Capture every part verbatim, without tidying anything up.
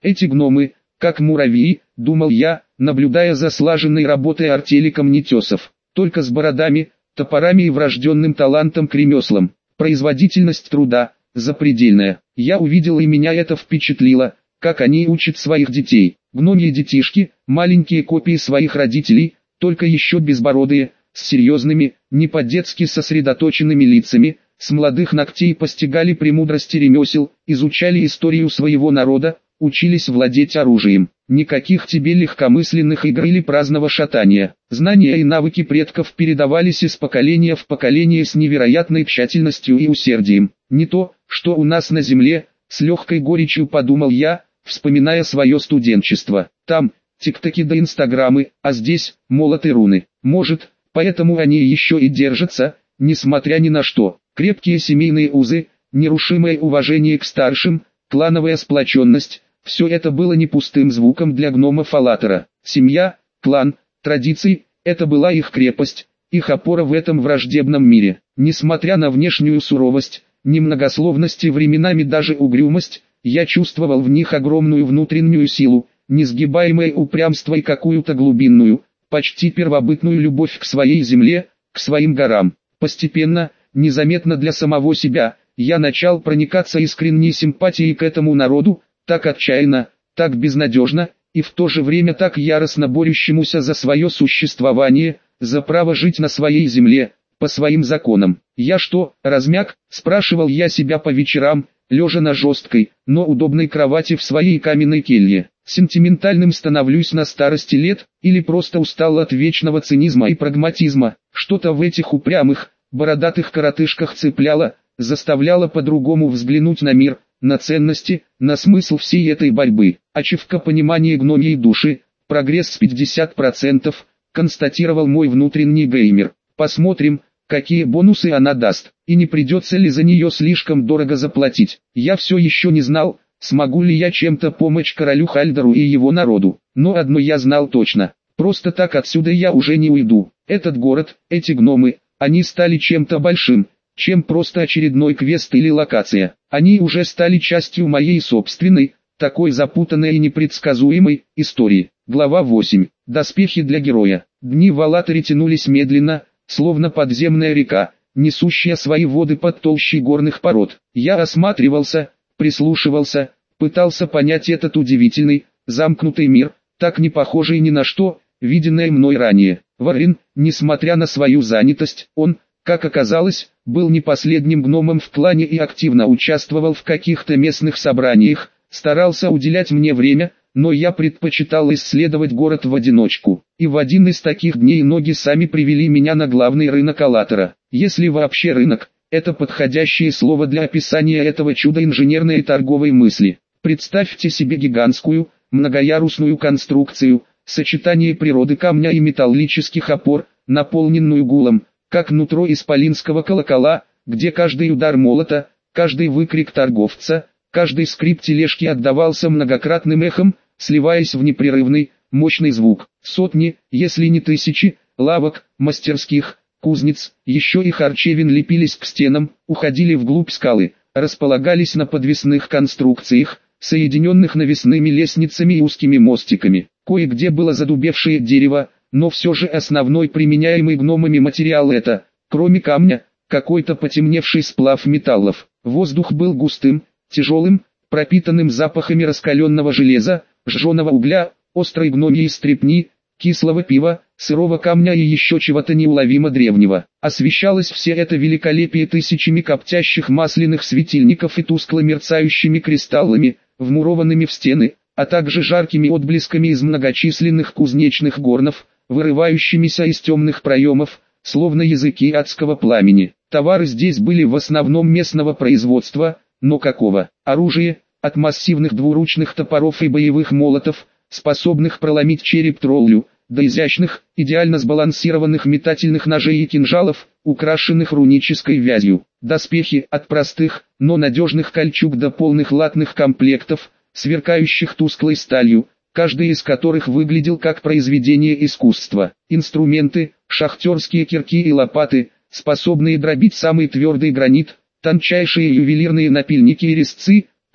Эти гномы, как муравьи, думал я, наблюдая за слаженной работой артели камнетесов, только с бородами, топорами и врожденным талантом к ремеслам. Производительность труда запредельная. Я увидел, и меня это впечатлило, как они учат своих детей. Гномьи детишки, маленькие копии своих родителей, только еще безбородые, с серьезными, не по-детски сосредоточенными лицами, с молодых ногтей постигали премудрости ремесел, изучали историю своего народа, учились владеть оружием. Никаких тебе легкомысленных игр или праздного шатания. Знания и навыки предков передавались из поколения в поколение с невероятной тщательностью и усердием. Не то, что у нас на земле, с легкой горечью подумал я, вспоминая свое студенчество. Там, тик-токи да инстаграмы, а здесь, молот и руны. Может, поэтому они еще и держатся, несмотря ни на что. Крепкие семейные узы, нерушимое уважение к старшим, клановая сплоченность – все это было не пустым звуком для гномов Аллатора. Семья, клан, традиции – это была их крепость, их опора в этом враждебном мире. Несмотря на внешнюю суровость, немногословность и временами даже угрюмость, я чувствовал в них огромную внутреннюю силу, несгибаемое упрямство и какую-то глубинную, почти первобытную любовь к своей земле, к своим горам. Постепенно, незаметно для самого себя, я начал проникаться искренней симпатией к этому народу, так отчаянно, так безнадежно, и в то же время так яростно борющемуся за свое существование, за право жить на своей земле, по своим законам. «Я что, размяк?» – спрашивал я себя по вечерам, лежа на жесткой, но удобной кровати в своей каменной келье. Сентиментальным становлюсь на старости лет, или просто устал от вечного цинизма и прагматизма. Что-то в этих упрямых, бородатых коротышках цепляло, заставляло по-другому взглянуть на мир, на ценности, на смысл всей этой борьбы. Ачивка понимания гномьей души, прогресс с пятьдесят процентов, констатировал мой внутренний геймер. Посмотрим, какие бонусы она даст, и не придется ли за нее слишком дорого заплатить. Я все еще не знал, смогу ли я чем-то помочь королю Хальдеру и его народу, но одно я знал точно, просто так отсюда я уже не уйду. Этот город, эти гномы, они стали чем-то большим, чем просто очередной квест или локация. Они уже стали частью моей собственной, такой запутанной и непредсказуемой, истории. Глава восемь. Доспехи для героя. Дни в Аллаторе тянулись медленно, словно подземная река, несущая свои воды под толщей горных пород. Я осматривался, прислушивался, пытался понять этот удивительный, замкнутый мир, так не похожий ни на что, виденное мной ранее. Варин, несмотря на свою занятость, он, как оказалось, был не последним гномом в клане и активно участвовал в каких-то местных собраниях, старался уделять мне время, но я предпочитал исследовать город в одиночку. И в один из таких дней ноги сами привели меня на главный рынок Аллатора. Если вообще рынок – это подходящее слово для описания этого чуда инженерной и торговой мысли. Представьте себе гигантскую, многоярусную конструкцию, сочетание природы камня и металлических опор, наполненную гулом, как нутро исполинского колокола, где каждый удар молота, каждый выкрик торговца, каждый скрип тележки отдавался многократным эхом, сливаясь в непрерывный, мощный звук. Сотни, если не тысячи, лавок, мастерских, кузнец, еще и харчевин лепились к стенам, уходили вглубь скалы, располагались на подвесных конструкциях, соединенных навесными лестницами и узкими мостиками. Кое-где было задубевшее дерево, но все же основной применяемый гномами материал это, кроме камня, какой-то потемневший сплав металлов. Воздух был густым, тяжелым, пропитанным запахами раскаленного железа, жженого угля, острой гномьей стрепни, кислого пива, сырого камня и еще чего-то неуловимо древнего. Освещалось все это великолепие тысячами коптящих масляных светильников и тускло мерцающими кристаллами, вмурованными в стены, а также жаркими отблесками из многочисленных кузнечных горнов, вырывающимися из темных проемов, словно языки адского пламени. Товары здесь были в основном местного производства, но какого? Оружие, от массивных двуручных топоров и боевых молотов, способных проломить череп троллю, до изящных, идеально сбалансированных метательных ножей и кинжалов, украшенных рунической вязью. Доспехи от простых, но надежных кольчуг до полных латных комплектов, сверкающих тусклой сталью, каждый из которых выглядел как произведение искусства. Инструменты, шахтерские кирки и лопаты, способные дробить самый твердый гранит, тончайшие ювелирные напильники и резцы,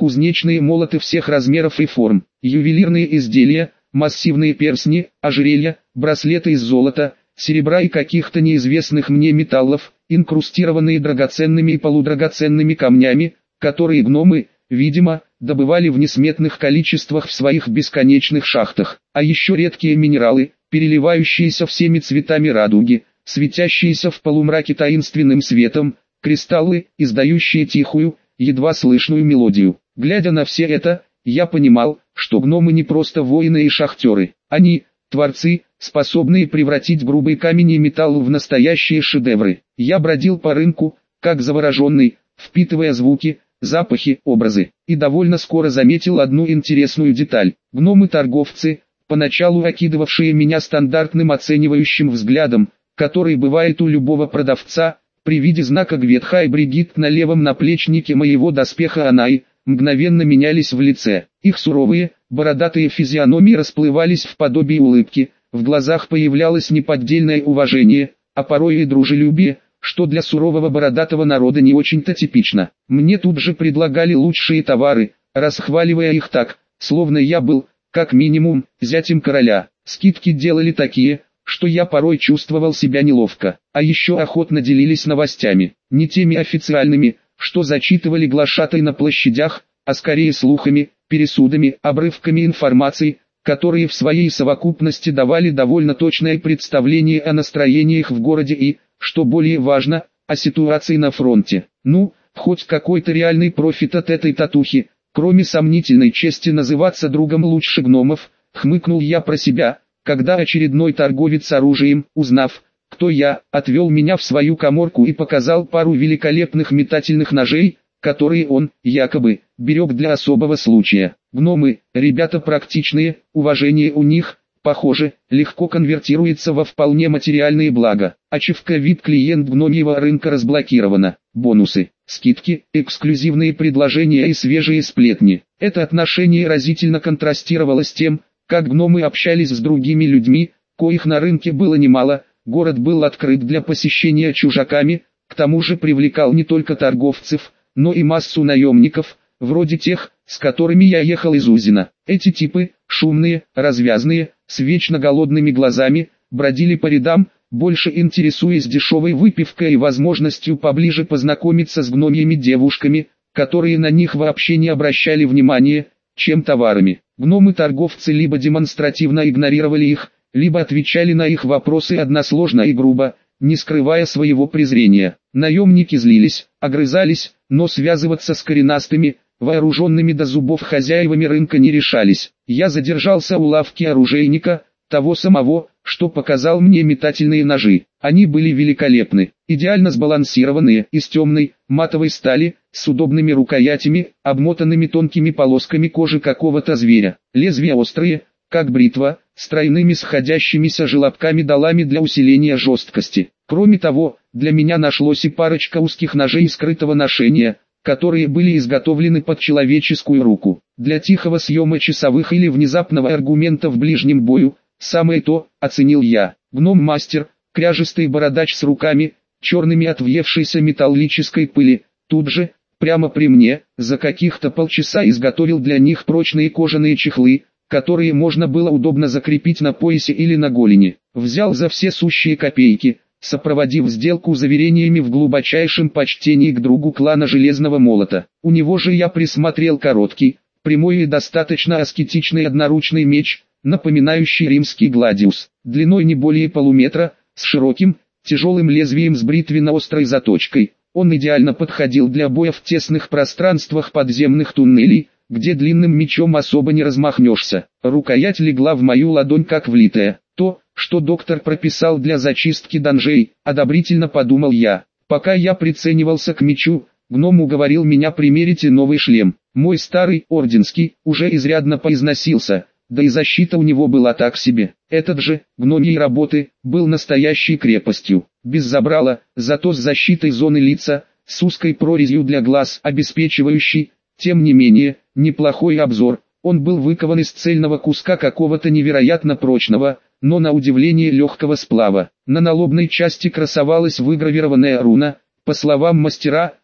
кузнечные молоты всех размеров и форм, ювелирные изделия, массивные перстни, ожерелья, браслеты из золота, серебра и каких-то неизвестных мне металлов, инкрустированные драгоценными и полудрагоценными камнями, которые гномы, видимо, добывали в несметных количествах в своих бесконечных шахтах, а еще редкие минералы, переливающиеся всеми цветами радуги, светящиеся в полумраке таинственным светом, кристаллы, издающие тихую, едва слышную мелодию. Глядя на все это, я понимал, что гномы не просто воины и шахтеры, они – творцы, способные превратить грубый камень и металл в настоящие шедевры. Я бродил по рынку, как завороженный, впитывая звуки, запахи, образы, и довольно скоро заметил одну интересную деталь. Гномы-торговцы, поначалу окидывавшие меня стандартным оценивающим взглядом, который бывает у любого продавца, при виде знака Гветха и Бригитт на левом наплечнике моего доспеха Анай, мгновенно менялись в лице. Их суровые, бородатые физиономии расплывались в подобии улыбки, в глазах появлялось неподдельное уважение, а порой и дружелюбие, что для сурового бородатого народа не очень-то типично. Мне тут же предлагали лучшие товары, расхваливая их так, словно я был, как минимум, зятем короля. Скидки делали такие, что я порой чувствовал себя неловко, а еще охотно делились новостями, не теми официальными, что зачитывали глашатай на площадях, а скорее слухами, пересудами, обрывками информации, которые в своей совокупности давали довольно точное представление о настроениях в городе и, что более важно, о ситуации на фронте. Ну, хоть какой-то реальный профит от этой татухи, кроме сомнительной чести называться другом лучше гномов, хмыкнул я про себя, когда очередной торговец оружием, узнав, кто я, отвел меня в свою каморку и показал пару великолепных метательных ножей, которые он, якобы, берег для особого случая. Гномы, ребята практичные, уважение у них, похоже, легко конвертируется во вполне материальные блага. Ачивка ви ай пи-клиент гномьего рынка разблокирована. Бонусы, скидки, эксклюзивные предложения и свежие сплетни. Это отношение разительно контрастировало с тем, как гномы общались с другими людьми, коих на рынке было немало, город был открыт для посещения чужаками, к тому же привлекал не только торговцев, но и массу наемников, вроде тех, с которыми я ехал из Узина. Эти типы, шумные, развязные, с вечно голодными глазами, бродили по рядам, больше интересуясь дешевой выпивкой и возможностью поближе познакомиться с гномьими девушками, которые на них вообще не обращали внимания, чем товарами. Гномы-торговцы либо демонстративно игнорировали их, либо отвечали на их вопросы односложно и грубо, не скрывая своего презрения. Наемники злились, огрызались, но связываться с коренастыми, вооруженными до зубов хозяевами рынка не решались. Я задержался у лавки оружейника, того самого, что показал мне метательные ножи. Они были великолепны, идеально сбалансированные, из темной, матовой стали, с удобными рукоятями, обмотанными тонкими полосками кожи какого-то зверя. Лезвия острые, как бритва, с тройными сходящимися желобками долами для усиления жесткости. Кроме того, для меня нашлось и парочка узких ножей скрытого ношения, которые были изготовлены под человеческую руку. Для тихого съема часовых или внезапного аргумента в ближнем бою, самое то, оценил я. Гном-мастер, кряжистый бородач с руками, черными от въевшейся металлической пыли, тут же, прямо при мне, за каких-то полчаса изготовил для них прочные кожаные чехлы, которые можно было удобно закрепить на поясе или на голени. Взял за все сущие копейки, сопроводив сделку заверениями в глубочайшем почтении к другу клана Железного Молота. У него же я присмотрел короткий, прямой и достаточно аскетичный одноручный меч, напоминающий римский гладиус, длиной не более полуметра, с широким, тяжелым лезвием с бритвенно-острой заточкой. Он идеально подходил для боя в тесных пространствах подземных туннелей, где длинным мечом особо не размахнешься. Рукоять легла в мою ладонь как влитая. То, что доктор прописал для зачистки данжей, одобрительно подумал я. Пока я приценивался к мечу, гном уговорил меня примерить и новый шлем. Мой старый, орденский, уже изрядно поизносился, да и защита у него была так себе. Этот же, гномьей работы, был настоящей крепостью. Без забрала, зато с защитой зоны лица, с узкой прорезью для глаз, обеспечивающей, тем не менее, неплохой обзор. Он был выкован из цельного куска какого-то невероятно прочного, но на удивление легкого сплава. На налобной части красовалась выгравированная руна, по словам мастера,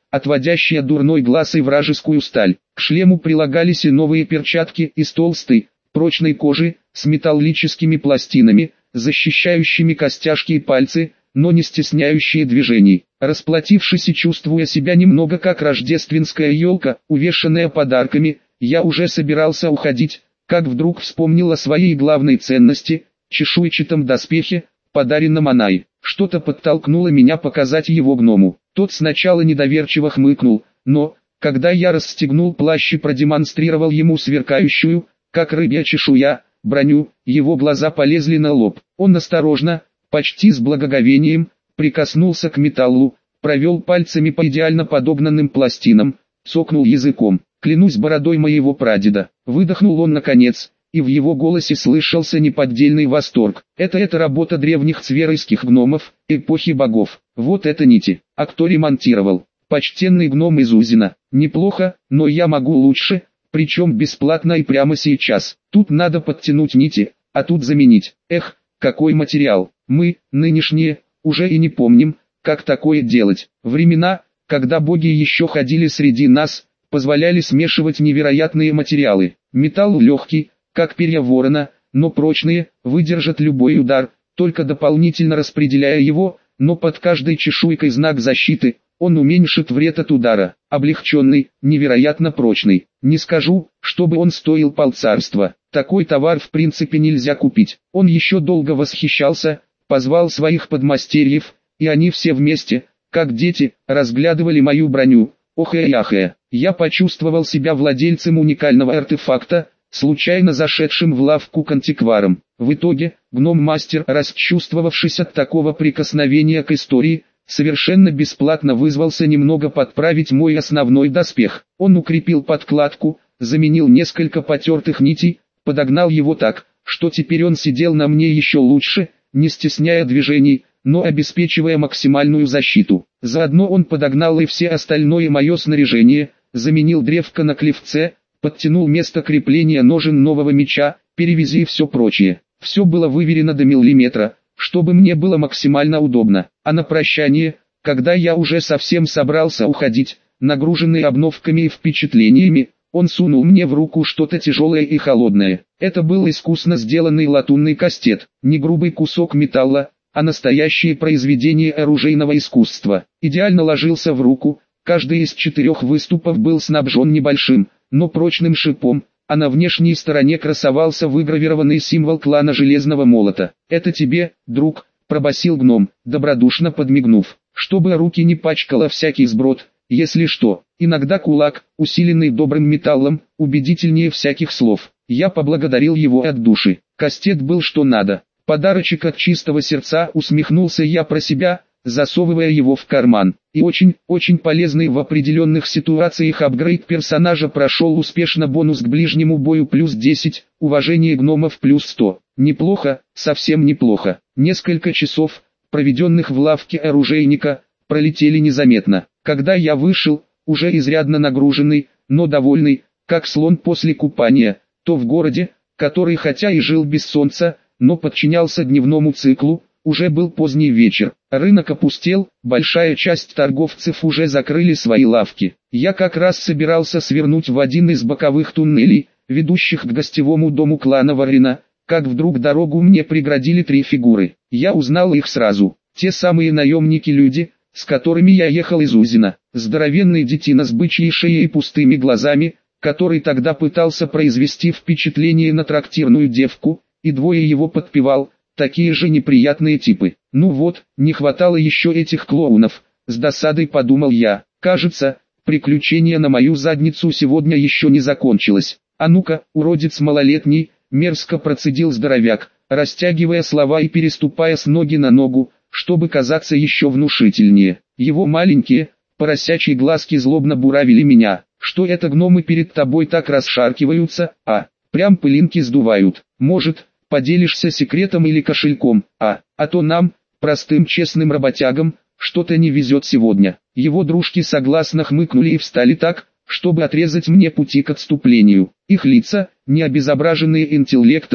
отводящая дурной глаз и вражескую сталь. К шлему прилагались и новые перчатки из толстой, прочной кожи, с металлическими пластинами, защищающими костяшки и пальцы, но не стесняющие движений. Расплатившись и чувствуя себя немного как рождественская елка, увешанная подарками, я уже собирался уходить, как вдруг вспомнил о своей главной ценности – чешуйчатом доспехе, подаренном Анай. Что-то подтолкнуло меня показать его гному. Тот сначала недоверчиво хмыкнул, но, когда я расстегнул плащ и продемонстрировал ему сверкающую, как рыбья чешуя, броню, его глаза полезли на лоб. Он осторожно, почти с благоговением, прикоснулся к металлу, провел пальцами по идеально подогнанным пластинам, цокнул языком. «Клянусь бородой моего прадеда», выдохнул он наконец, и в его голосе слышался неподдельный восторг. «Это это работа древних цверойских гномов, эпохи богов. Вот это нити. А кто ремонтировал? Почтенный гном из Узина. Неплохо, но я могу лучше, причем бесплатно и прямо сейчас. Тут надо подтянуть нити, а тут заменить. Эх, какой материал. Мы, нынешние, уже и не помним, как такое делать. Времена, когда боги еще ходили среди нас, позволяли смешивать невероятные материалы. Металл легкий, как перья ворона, но прочные, выдержат любой удар, только дополнительно распределяя его, но под каждой чешуйкой знак защиты, он уменьшит вред от удара. Облегченный, невероятно прочный. Не скажу, чтобы он стоил полцарства. Такой товар в принципе нельзя купить. Он еще долго восхищался, позвал своих подмастерьев, и они все вместе, как дети, разглядывали мою броню. Охэ-яхэ. Я почувствовал себя владельцем уникального артефакта, случайно зашедшим в лавку к антикварам. В итоге, гном-мастер, расчувствовавшись от такого прикосновения к истории, совершенно бесплатно вызвался немного подправить мой основной доспех. Он укрепил подкладку, заменил несколько потертых нитей, подогнал его так, что теперь он сидел на мне еще лучше, не стесняя движений, но обеспечивая максимальную защиту. Заодно он подогнал и все остальное мое снаряжение, заменил древко на клевце, подтянул место крепления ножен нового меча, перевязи и все прочее. Все было выверено до миллиметра, чтобы мне было максимально удобно. А на прощание, когда я уже совсем собрался уходить, нагруженный обновками и впечатлениями, он сунул мне в руку что-то тяжелое и холодное. Это был искусно сделанный латунный кастет, не грубый кусок металла, а настоящее произведение оружейного искусства. Идеально ложился в руку, каждый из четырех выступов был снабжен небольшим, но прочным шипом, а на внешней стороне красовался выгравированный символ клана Железного Молота. «Это тебе, друг», — пробасил гном, добродушно подмигнув, чтобы руки не пачкало всякий сброд, если что. Иногда кулак, усиленный добрым металлом, убедительнее всяких слов. Я поблагодарил его от души. Кастет был что надо. Подарочек от чистого сердца, усмехнулся я про себя, засовывая его в карман. И очень, очень полезный в определенных ситуациях апгрейд персонажа прошел успешно. Бонус к ближнему бою плюс десять, уважение гномов плюс сто. Неплохо, совсем неплохо. Несколько часов, проведенных в лавке оружейника, пролетели незаметно. Когда я вышел, уже изрядно нагруженный, но довольный, как слон после купания, то в городе, который хотя и жил без солнца, но подчинялся дневному циклу, уже был поздний вечер. Рынок опустел, большая часть торговцев уже закрыли свои лавки. Я как раз собирался свернуть в один из боковых туннелей, ведущих к гостевому дому клана Варина, как вдруг дорогу мне преградили три фигуры. Я узнал их сразу. Те самые наемники-люди, с которыми я ехал из Узина. Здоровенный детина с бычьей шеей и пустыми глазами, который тогда пытался произвести впечатление на трактирную девку, и двое его подпевал, такие же неприятные типы. Ну вот, не хватало еще этих клоунов, с досадой подумал я. Кажется, приключение на мою задницу сегодня еще не закончилось. А ну-ка, уродец малолетний, мерзко процедил здоровяк, растягивая слова и переступая с ноги на ногу, чтобы казаться еще внушительнее. Его маленькие, поросячьи глазки злобно буравили меня. Что это гномы перед тобой так расшаркиваются, а, прям пылинки сдувают. Может, поделишься секретом или кошельком, а, а то нам, простым честным работягам, что-то не везет сегодня. Его дружки согласно хмыкнули и встали так, чтобы отрезать мне пути к отступлению. Их лица, не обезображенные интеллектом,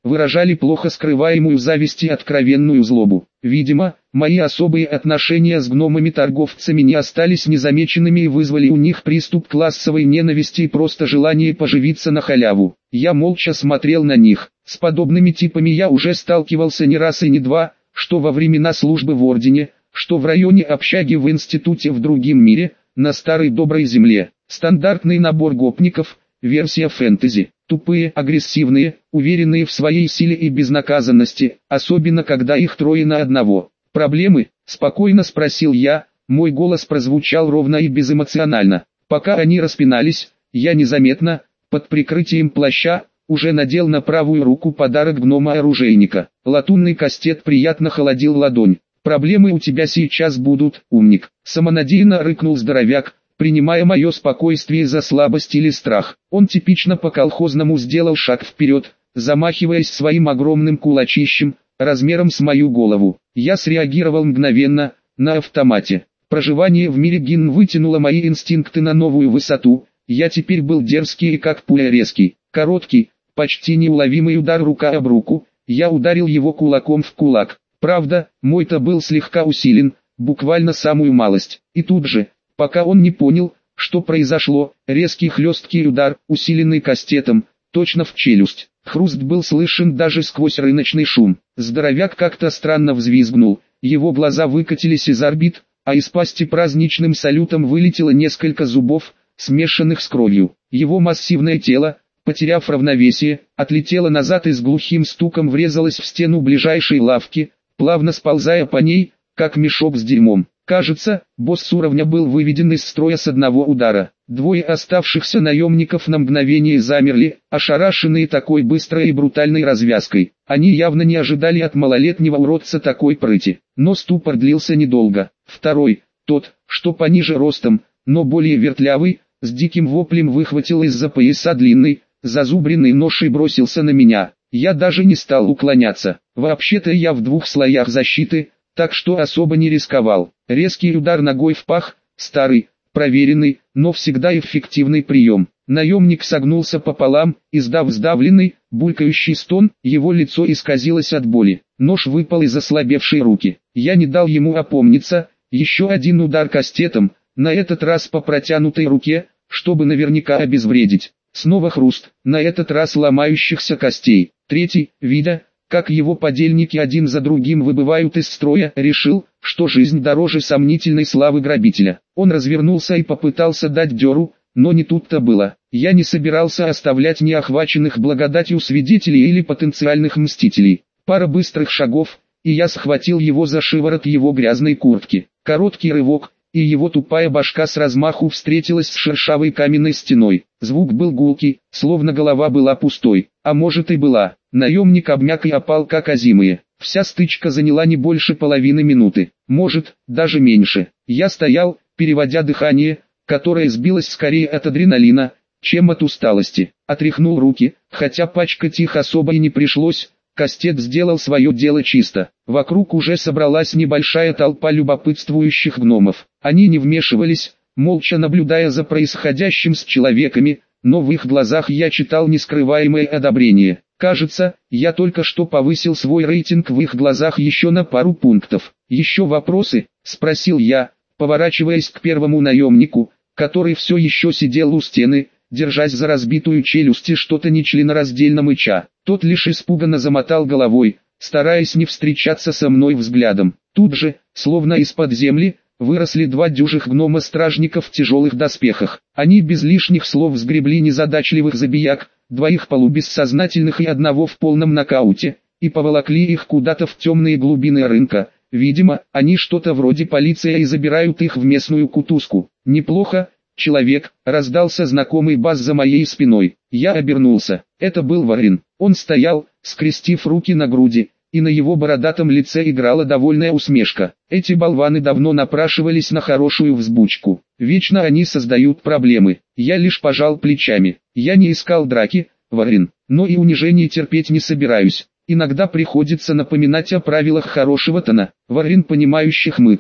выражали плохо скрываемую зависть и откровенную злобу. Видимо, мои особые отношения с гномами-торговцами не остались незамеченными и вызвали у них приступ классовой ненависти и просто желание поживиться на халяву. Я молча смотрел на них. С подобными типами я уже сталкивался не раз и не два, что во времена службы в Ордене, что в районе общаги в институте в другом мире, на старой доброй земле. Стандартный набор гопников, версия фэнтези. Тупые, агрессивные, уверенные в своей силе и безнаказанности, особенно когда их трое на одного. «Проблемы?» – спокойно спросил я, мой голос прозвучал ровно и безэмоционально. Пока они распинались, я незаметно, под прикрытием плаща, уже надел на правую руку подарок гнома-оружейника. Латунный кастет приятно холодил ладонь. «Проблемы у тебя сейчас будут, умник», – самонадеянно рыкнул здоровяк, принимая мое спокойствие за слабость или страх. Он типично по-колхозному сделал шаг вперед, замахиваясь своим огромным кулачищем, размером с мою голову. Я среагировал мгновенно, на автомате. Проживание в мире Гин вытянуло мои инстинкты на новую высоту, я теперь был дерзкий и как пуля резкий. Короткий, почти неуловимый удар рука об руку, я ударил его кулаком в кулак. Правда, мой-то был слегка усилен, буквально самую малость. И тут же, пока он не понял, что произошло, резкий хлесткий удар, усиленный кастетом, точно в челюсть. Хруст был слышен даже сквозь рыночный шум. Здоровяк как-то странно взвизгнул, его глаза выкатились из орбит, а из пасти праздничным салютом вылетело несколько зубов, смешанных с кровью. Его массивное тело, потеряв равновесие, отлетело назад и с глухим стуком врезалось в стену ближайшей лавки, плавно сползая по ней, как мешок с дерьмом. Кажется, босс уровня был выведен из строя с одного удара. Двое оставшихся наемников на мгновение замерли, ошарашенные такой быстрой и брутальной развязкой. Они явно не ожидали от малолетнего уродца такой прыти. Но ступор длился недолго. Второй, тот, что пониже ростом, но более вертлявый, с диким воплем выхватил из-за пояса длинный, зазубренный нож и бросился на меня. Я даже не стал уклоняться. Вообще-то я в двух слоях защиты, так что особо не рисковал. Резкий удар ногой в пах, старый, проверенный, но всегда эффективный прием. Наемник согнулся пополам, издав сдавленный, булькающий стон, его лицо исказилось от боли. Нож выпал из ослабевшей руки. Я не дал ему опомниться, еще один удар кастетом, на этот раз по протянутой руке, чтобы наверняка обезвредить. Снова хруст, на этот раз ломающихся костей. Третий, видя, как его подельники один за другим выбывают из строя, решил, что жизнь дороже сомнительной славы грабителя. Он развернулся и попытался дать дёру, но не тут-то было. Я не собирался оставлять неохваченных благодатью свидетелей или потенциальных мстителей. Пара быстрых шагов, и я схватил его за шиворот его грязной куртки. Короткий рывок, и его тупая башка с размаху встретилась с шершавой каменной стеной. Звук был гулкий, словно голова была пустой, а может и была. Наемник обмяк и опал как озимые. Вся стычка заняла не больше половины минуты, может, даже меньше. Я стоял, переводя дыхание, которое сбилось скорее от адреналина, чем от усталости. Отряхнул руки, хотя пачкать их особо и не пришлось. Кастет сделал свое дело чисто. Вокруг уже собралась небольшая толпа любопытствующих гномов. Они не вмешивались, молча наблюдая за происходящим с человеками, но в их глазах я читал нескрываемое одобрение. Кажется, я только что повысил свой рейтинг в их глазах еще на пару пунктов. «Еще вопросы?» – спросил я, поворачиваясь к первому наемнику, который все еще сидел у стены, держась за разбитую челюсть и что-то нечленораздельно мыча. Тот лишь испуганно замотал головой, стараясь не встречаться со мной взглядом. Тут же, словно из-под земли, выросли два дюжих гнома-стражников в тяжелых доспехах. Они без лишних слов сгребли незадачливых забияк, двоих полубессознательных и одного в полном нокауте, и поволокли их куда-то в темные глубины рынка. Видимо, они что-то вроде полиции и забирают их в местную кутузку. «Неплохо, человек», — раздался знакомый бас за моей спиной. Я обернулся. Это был Варин. Он стоял, скрестив руки на груди, и на его бородатом лице играла довольная усмешка. Эти болваны давно напрашивались на хорошую взбучку. Вечно они создают проблемы. Я лишь пожал плечами. Я не искал драки, Варин, но и унижений терпеть не собираюсь. Иногда приходится напоминать о правилах хорошего тона. Варин понимающе хмыкнул.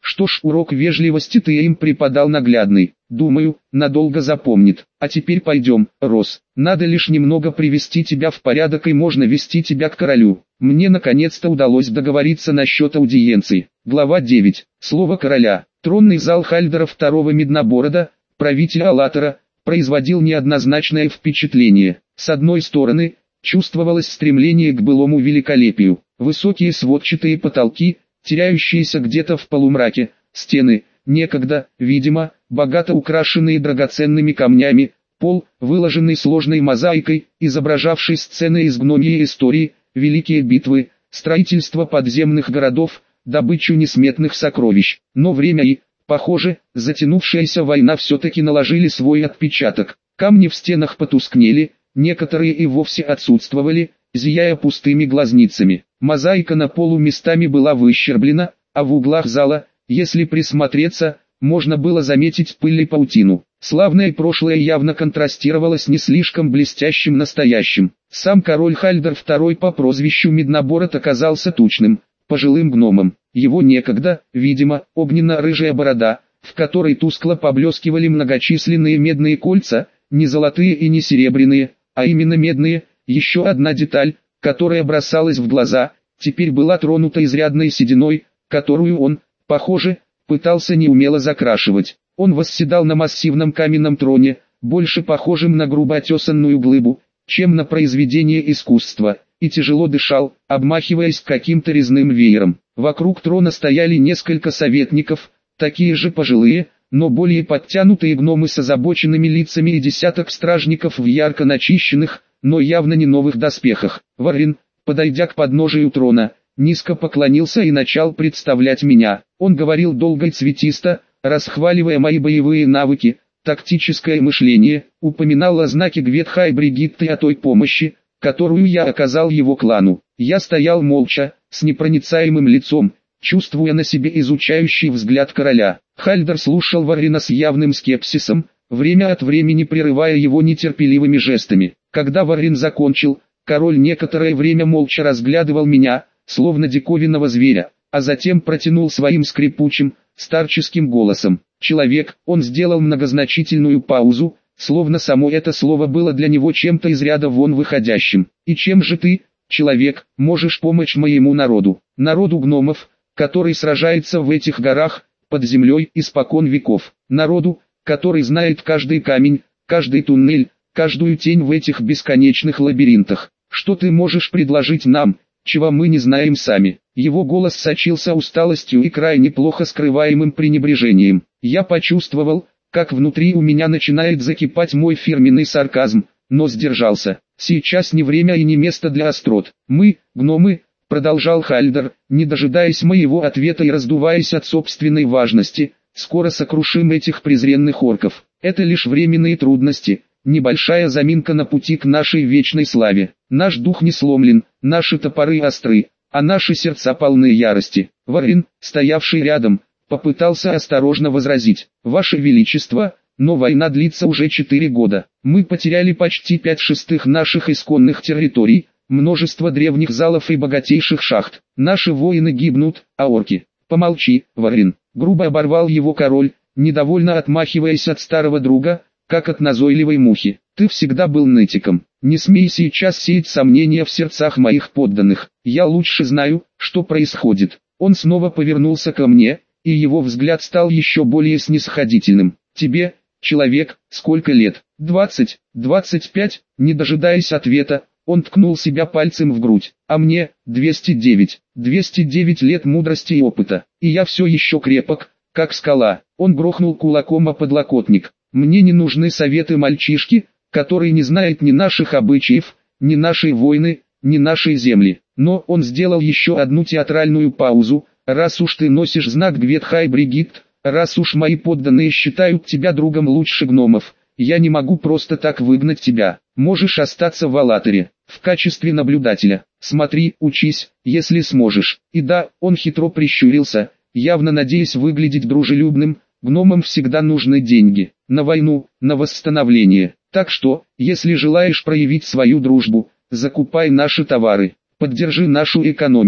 Что ж, урок вежливости ты им преподал наглядный. Думаю, надолго запомнит. А теперь пойдем, Рос. Надо лишь немного привести тебя в порядок и можно вести тебя к королю. Мне наконец-то удалось договориться насчет аудиенции. Глава девять. Слово короля. Тронный зал Хальдера второго Медноборода, правителя Аллатора, производил неоднозначное впечатление. С одной стороны, чувствовалось стремление к былому великолепию. Высокие сводчатые потолки, теряющиеся где-то в полумраке, стены, некогда, видимо, богато украшенные драгоценными камнями, пол, выложенный сложной мозаикой, изображавшей сцены из гномьей истории, великие битвы, строительство подземных городов, добычу несметных сокровищ. Но время и, похоже, затянувшаяся война все-таки наложили свой отпечаток. Камни в стенах потускнели, некоторые и вовсе отсутствовали, зияя пустыми глазницами. Мозаика на полу местами была выщерблена, а в углах зала, если присмотреться, можно было заметить пыль и паутину. Славное прошлое явно контрастировало с не слишком блестящим настоящим. Сам король Хальдер второй по прозвищу Меднобород оказался тучным, пожилым гномом. Его некогда, видимо, огненно-рыжая борода, в которой тускло поблескивали многочисленные медные кольца, не золотые и не серебряные, а именно медные. Еще одна деталь, которая бросалась в глаза, теперь была тронута изрядной сединой, которую он, похоже, пытался неумело закрашивать. Он восседал на массивном каменном троне, больше похожем на грубо отесанную глыбу, чем на произведение искусства, и тяжело дышал, обмахиваясь каким-то резным веером. Вокруг трона стояли несколько советников, такие же пожилые, но более подтянутые гномы с озабоченными лицами и десяток стражников в ярко начищенных, но явно не новых доспехах. Варрин, подойдя к подножию трона, низко поклонился и начал представлять меня. Он говорил долго и цветисто, расхваливая мои боевые навыки, тактическое мышление, упоминал о знаке Гветха и Бригитты и о той помощи, которую я оказал его клану. Я стоял молча, с непроницаемым лицом, чувствуя на себе изучающий взгляд короля. Хальдер слушал Варрина с явным скепсисом, время от времени прерывая его нетерпеливыми жестами. Когда Варрин закончил, король некоторое время молча разглядывал меня, словно диковинного зверя, а затем протянул своим скрипучим, старческим голосом. «Человек», он сделал многозначительную паузу, словно само это слово было для него чем-то из ряда вон выходящим. «И чем же ты, человек, можешь помочь моему народу, народу гномов, который сражается в этих горах, под землей испокон веков, народу, который знает каждый камень, каждый туннель, каждую тень в этих бесконечных лабиринтах? Что ты можешь предложить нам, чего мы не знаем сами?» Его голос сочился усталостью и крайне плохо скрываемым пренебрежением. Я почувствовал, как внутри у меня начинает закипать мой фирменный сарказм, но сдержался. Сейчас не время и не место для острот. Мы, гномы, продолжал Хальдер, не дожидаясь моего ответа и раздуваясь от собственной важности, скоро сокрушим этих презренных орков. Это лишь временные трудности, небольшая заминка на пути к нашей вечной славе. Наш дух не сломлен, наши топоры остры, а наши сердца полны ярости. Варрин, стоявший рядом, попытался осторожно возразить: «Ваше Величество, но война длится уже четыре года. Мы потеряли почти пять шестых наших исконных территорий, множество древних залов и богатейших шахт. Наши воины гибнут, а орки...» «Помолчи, Варрин», грубо оборвал его король, недовольно отмахиваясь от старого друга, как от назойливой мухи. «Ты всегда был нытиком. Не смей сейчас сеять сомнения в сердцах моих подданных. Я лучше знаю, что происходит». Он снова повернулся ко мне, и его взгляд стал еще более снисходительным. «Тебе, человек, сколько лет?» «Двадцать, двадцать пять», не дожидаясь ответа, он ткнул себя пальцем в грудь. «А мне, двести девять, двести девять лет мудрости и опыта, и я все еще крепок, как скала». Он грохнул кулаком о подлокотник. «Мне не нужны советы мальчишки, который не знает ни наших обычаев, ни нашей войны, ни нашей земли». Но он сделал еще одну театральную паузу. «Раз уж ты носишь знак Гветха и Бригитт, раз уж мои подданные считают тебя другом лучше гномов, я не могу просто так выгнать тебя. Можешь остаться в Аллаторе, в качестве наблюдателя. Смотри, учись, если сможешь». И да, он хитро прищурился, явно надеясь выглядеть дружелюбным. Гномам всегда нужны деньги, на войну, на восстановление. Так что, если желаешь проявить свою дружбу, закупай наши товары, поддержи нашу экономику.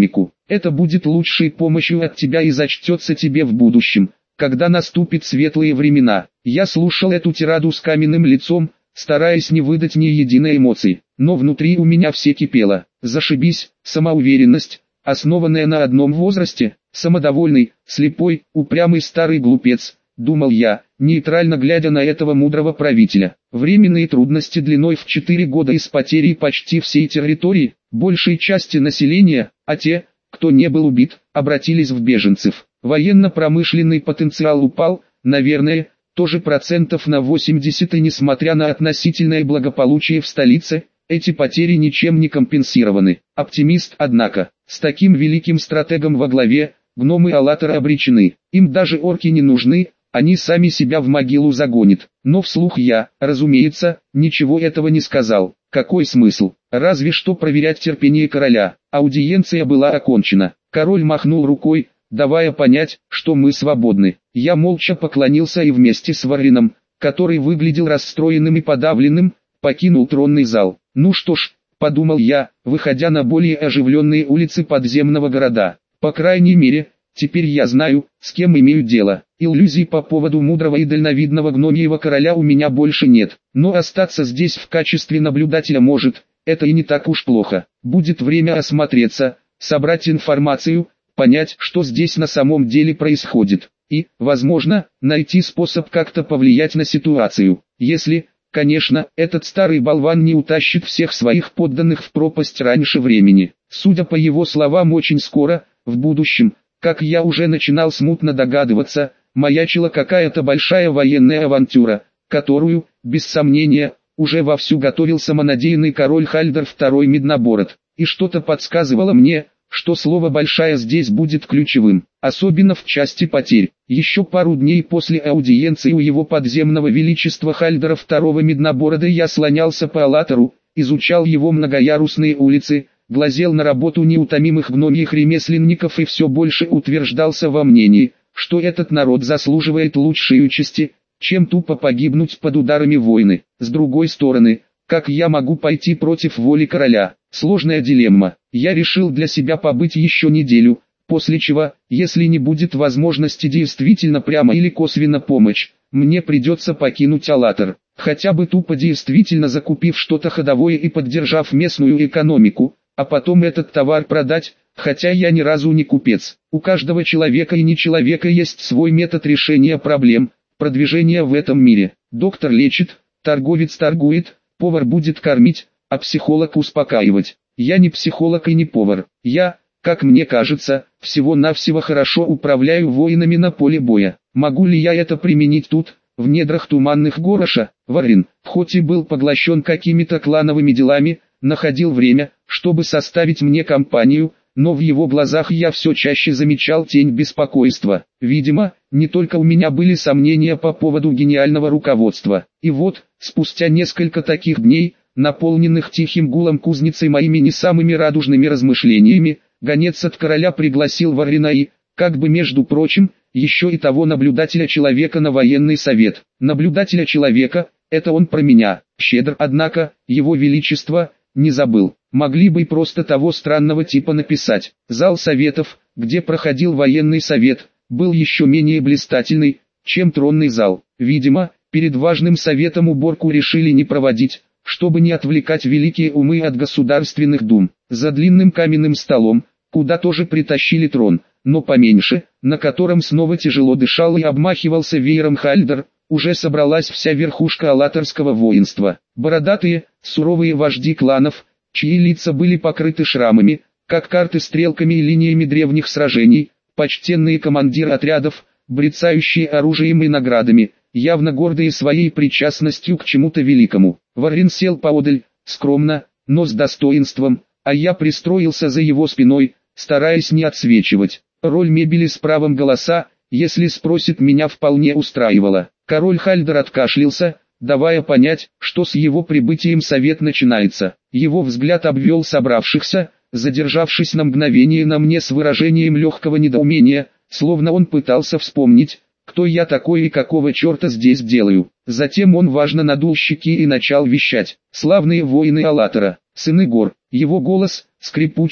Это будет лучшей помощью от тебя и зачтется тебе в будущем, когда наступят светлые времена. Я слушал эту тираду с каменным лицом, стараясь не выдать ни единой эмоции, но внутри у меня все кипело. Зашибись, самоуверенность, основанная на одном возрасте, самодовольный, слепой, упрямый старый глупец, думал я, нейтрально глядя на этого мудрого правителя. Временные трудности длиной в четыре года и с потерей почти всей территории, большей части населения, а те, кто не был убит, обратились в беженцев. Военно-промышленный потенциал упал, наверное, тоже процентов на восемьдесят, и несмотря на относительное благополучие в столице, эти потери ничем не компенсированы. Оптимист, однако, с таким великим стратегом во главе, гномы Аллатора обречены. Им даже орки не нужны, они сами себя в могилу загонят. Но вслух я, разумеется, ничего этого не сказал. Какой смысл? Разве что проверять терпение короля. Аудиенция была окончена. Король махнул рукой, давая понять, что мы свободны. Я молча поклонился и вместе с Варрином, который выглядел расстроенным и подавленным, покинул тронный зал. Ну что ж, подумал я, выходя на более оживленные улицы подземного города. По крайней мере, теперь я знаю, с кем имею дело. Иллюзий по поводу мудрого и дальновидного гномьего короля у меня больше нет. Но остаться здесь в качестве наблюдателя может, это и не так уж плохо. Будет время осмотреться, собрать информацию, понять, что здесь на самом деле происходит. И, возможно, найти способ как-то повлиять на ситуацию. Если, конечно, этот старый болван не утащит всех своих подданных в пропасть раньше времени. Судя по его словам, очень скоро, в будущем, как я уже начинал смутно догадываться, маячила какая-то большая военная авантюра, которую, без сомнения, уже вовсю готовил самонадеянный король Хальдер второй Меднобород. И что-то подсказывало мне, что слово «большая» здесь будет ключевым, особенно в части потерь. Еще пару дней после аудиенции у его подземного величества Хальдера второго Медноборода я слонялся по Аллатору, изучал его многоярусные улицы, глазел на работу неутомимых гномьих ремесленников и все больше утверждался во мнении, что этот народ заслуживает лучшей участи, чем тупо погибнуть под ударами войны. С другой стороны, как я могу пойти против воли короля? Сложная дилемма. Я решил для себя побыть еще неделю, после чего, если не будет возможности действительно прямо или косвенно помочь, мне придется покинуть Аллатор, хотя бы тупо действительно закупив что-то ходовое и поддержав местную экономику, а потом этот товар продать, хотя я ни разу не купец. У каждого человека и не человека есть свой метод решения проблем, продвижения в этом мире. Доктор лечит, торговец торгует, повар будет кормить, а психолог успокаивать. Я не психолог и не повар. Я, как мне кажется, всего-навсего хорошо управляю воинами на поле боя. Могу ли я это применить тут, в недрах туманных Гороша? Варрин, хоть и был поглощен какими-то клановыми делами, находил время, чтобы составить мне компанию, но в его глазах я все чаще замечал тень беспокойства. Видимо, не только у меня были сомнения по поводу гениального руководства. И вот, спустя несколько таких дней, наполненных тихим гулом кузницы моими не самыми радужными размышлениями, гонец от короля пригласил Варрина и, как бы между прочим, еще и того наблюдателя-человека на военный совет. Наблюдателя-человека, это он про меня. Щедр, однако, его величество, не забыл. Могли бы и просто того странного типа написать. Зал советов, где проходил военный совет, был еще менее блистательный, чем тронный зал. Видимо, перед важным советом уборку решили не проводить, чтобы не отвлекать великие умы от государственных дум. За длинным каменным столом, куда тоже притащили трон, но поменьше, на котором снова тяжело дышал и обмахивался веером Хальдер, уже собралась вся верхушка аллаторского воинства. Бородатые, суровые вожди кланов, чьи лица были покрыты шрамами, как карты стрелками и линиями древних сражений, почтенные командиры отрядов, брецающие оружием и наградами, явно гордые своей причастностью к чему-то великому. Варрин сел поодаль, скромно, но с достоинством, а я пристроился за его спиной, стараясь не отсвечивать. Роль мебели с правом голоса, если спросит, меня вполне устраивала. Король Хальдер откашлялся, давая понять, что с его прибытием совет начинается. Его взгляд обвел собравшихся, задержавшись на мгновение на мне с выражением легкого недоумения, словно он пытался вспомнить, кто я такой и какого черта здесь делаю. Затем он важно надул щеки и начал вещать. Славные воины Аллатора, сыны гор. Его голос, скрипучий,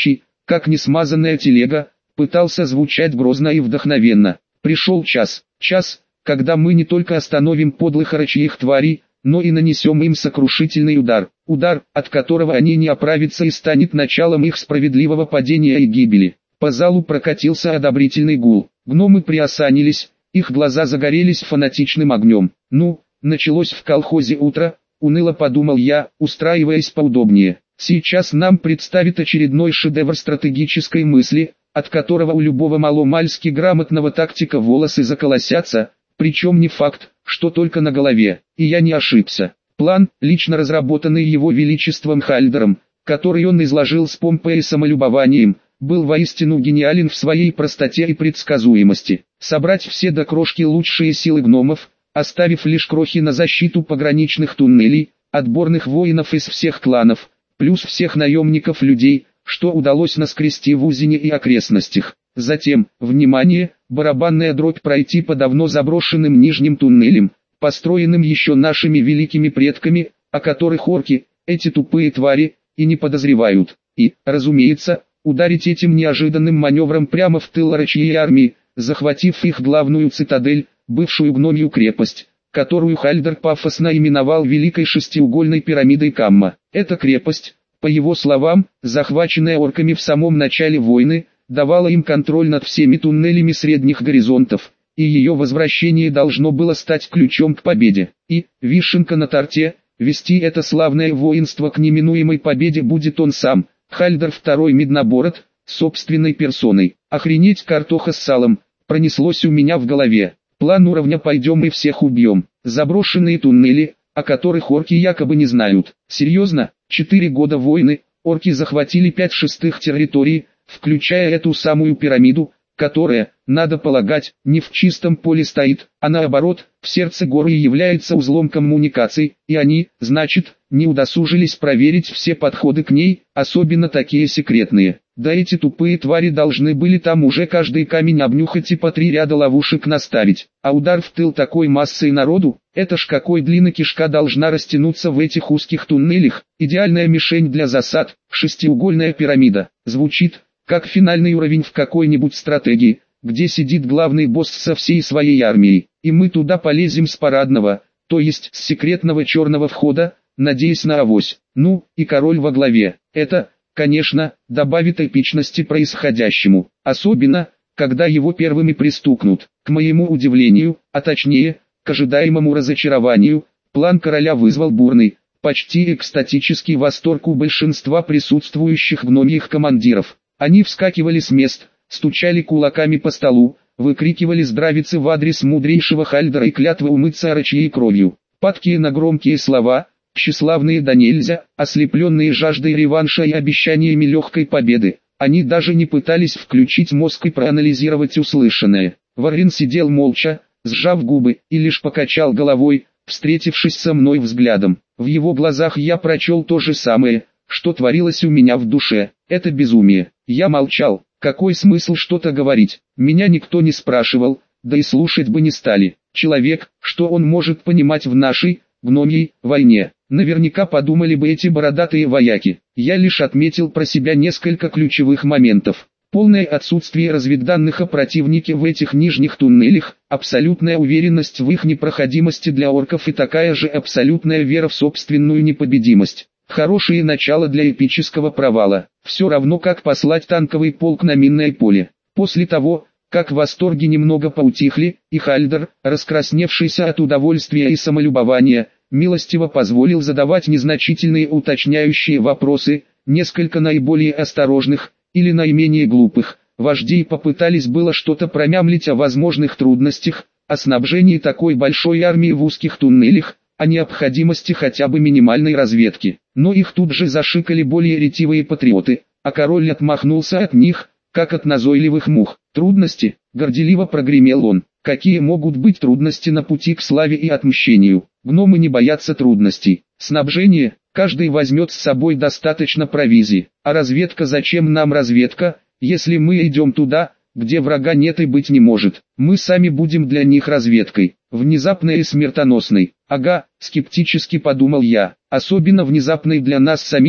как несмазанная телега, пытался звучать грозно и вдохновенно. Пришел час, час, когда мы не только остановим подлых рачьих тварей, но и нанесем им сокрушительный удар, удар, от которого они не оправятся и станет началом их справедливого падения и гибели. По залу прокатился одобрительный гул, гномы приосанились, их глаза загорелись фанатичным огнем. Ну, началось в колхозе утро, уныло подумал я, устраиваясь поудобнее. Сейчас нам представит очередной шедевр стратегической мысли, от которого у любого маломальски грамотного тактика волосы заколосятся, причем не факт, что только на голове, и я не ошибся. План, лично разработанный его величеством Хальдером, который он изложил с помпой и самолюбованием, был воистину гениален в своей простоте и предсказуемости. Собрать все до крошки лучшие силы гномов, оставив лишь крохи на защиту пограничных туннелей, отборных воинов из всех кланов, плюс всех наемников людей, что удалось наскрести в Узине и окрестностях. Затем, внимание, барабанная дробь пройти по давно заброшенным нижним туннелям, построенным еще нашими великими предками, о которых орки, эти тупые твари, и не подозревают. И, разумеется, ударить этим неожиданным маневром прямо в тыл рачьей армии, захватив их главную цитадель, бывшую гномью крепость, которую Хальдер пафосно именовал Великой Шестиугольной пирамидой Камма. Эта крепость, по его словам, захваченная орками в самом начале войны, давала им контроль над всеми туннелями средних горизонтов, и ее возвращение должно было стать ключом к победе. И, вишенка на торте, вести это славное воинство к неминуемой победе будет он сам, Хальдер второй Меднобород, собственной персоной. Охренеть, картоха с салом, пронеслось у меня в голове. План уровня «пойдем и всех убьем». Заброшенные туннели, о которых орки якобы не знают. Серьезно, четыре года войны, орки захватили пять шестых территорий, включая эту самую пирамиду, которая, надо полагать, не в чистом поле стоит, а наоборот, в сердце горы и является узлом коммуникаций, и они, значит, не удосужились проверить все подходы к ней, особенно такие секретные. Да эти тупые твари должны были там уже каждый камень обнюхать и по три ряда ловушек наставить, а удар в тыл такой массой народу, это ж какой длины кишка должна растянуться в этих узких туннелях, идеальная мишень для засад, шестиугольная пирамида, звучит как финальный уровень в какой-нибудь стратегии, где сидит главный босс со всей своей армией, и мы туда полезем с парадного, то есть с секретного черного входа, надеясь на авось. Ну, и король во главе. Это, конечно, добавит эпичности происходящему, особенно, когда его первыми пристукнут. К моему удивлению, а точнее, к ожидаемому разочарованию, план короля вызвал бурный, почти экстатический восторг у большинства присутствующих гномьих командиров. Они вскакивали с мест, стучали кулаками по столу, выкрикивали здравицы в адрес мудрейшего Хальдера и клятвы умыться рачьей кровью. Падкие на громкие слова, тщеславные да нельзя, ослепленные жаждой реванша и обещаниями легкой победы, они даже не пытались включить мозг и проанализировать услышанное. Варрин сидел молча, сжав губы, и лишь покачал головой, встретившись со мной взглядом. В его глазах я прочел то же самое, что творилось у меня в душе. Это безумие. Я молчал. Какой смысл что-то говорить? Меня никто не спрашивал, да и слушать бы не стали. Человек, что он может понимать в нашей, гномьей, войне? Наверняка подумали бы эти бородатые вояки. Я лишь отметил про себя несколько ключевых моментов. Полное отсутствие разведданных о противнике в этих нижних туннелях, абсолютная уверенность в их непроходимости для орков и такая же абсолютная вера в собственную непобедимость. Хорошее начало для эпического провала. Все равно как послать танковый полк на минное поле. После того, как восторги немного поутихли, и Хальдер, раскрасневшийся от удовольствия и самолюбования, милостиво позволил задавать незначительные уточняющие вопросы, несколько наиболее осторожных, или наименее глупых, вождей попытались было что-то промямлить о возможных трудностях, о снабжении такой большой армии в узких туннелях, о необходимости хотя бы минимальной разведки. Но их тут же зашикали более ретивые патриоты, а король отмахнулся от них, как от назойливых мух. Трудности, горделиво прогремел он. Какие могут быть трудности на пути к славе и отмщению? Гномы не боятся трудностей. Снабжение, каждый возьмет с собой достаточно провизии. А разведка, зачем нам разведка, если мы идем туда, где врага нет и быть не может? Мы сами будем для них разведкой, внезапной и смертоносной. Ага, скептически подумал я, особенно внезапной для нас самих,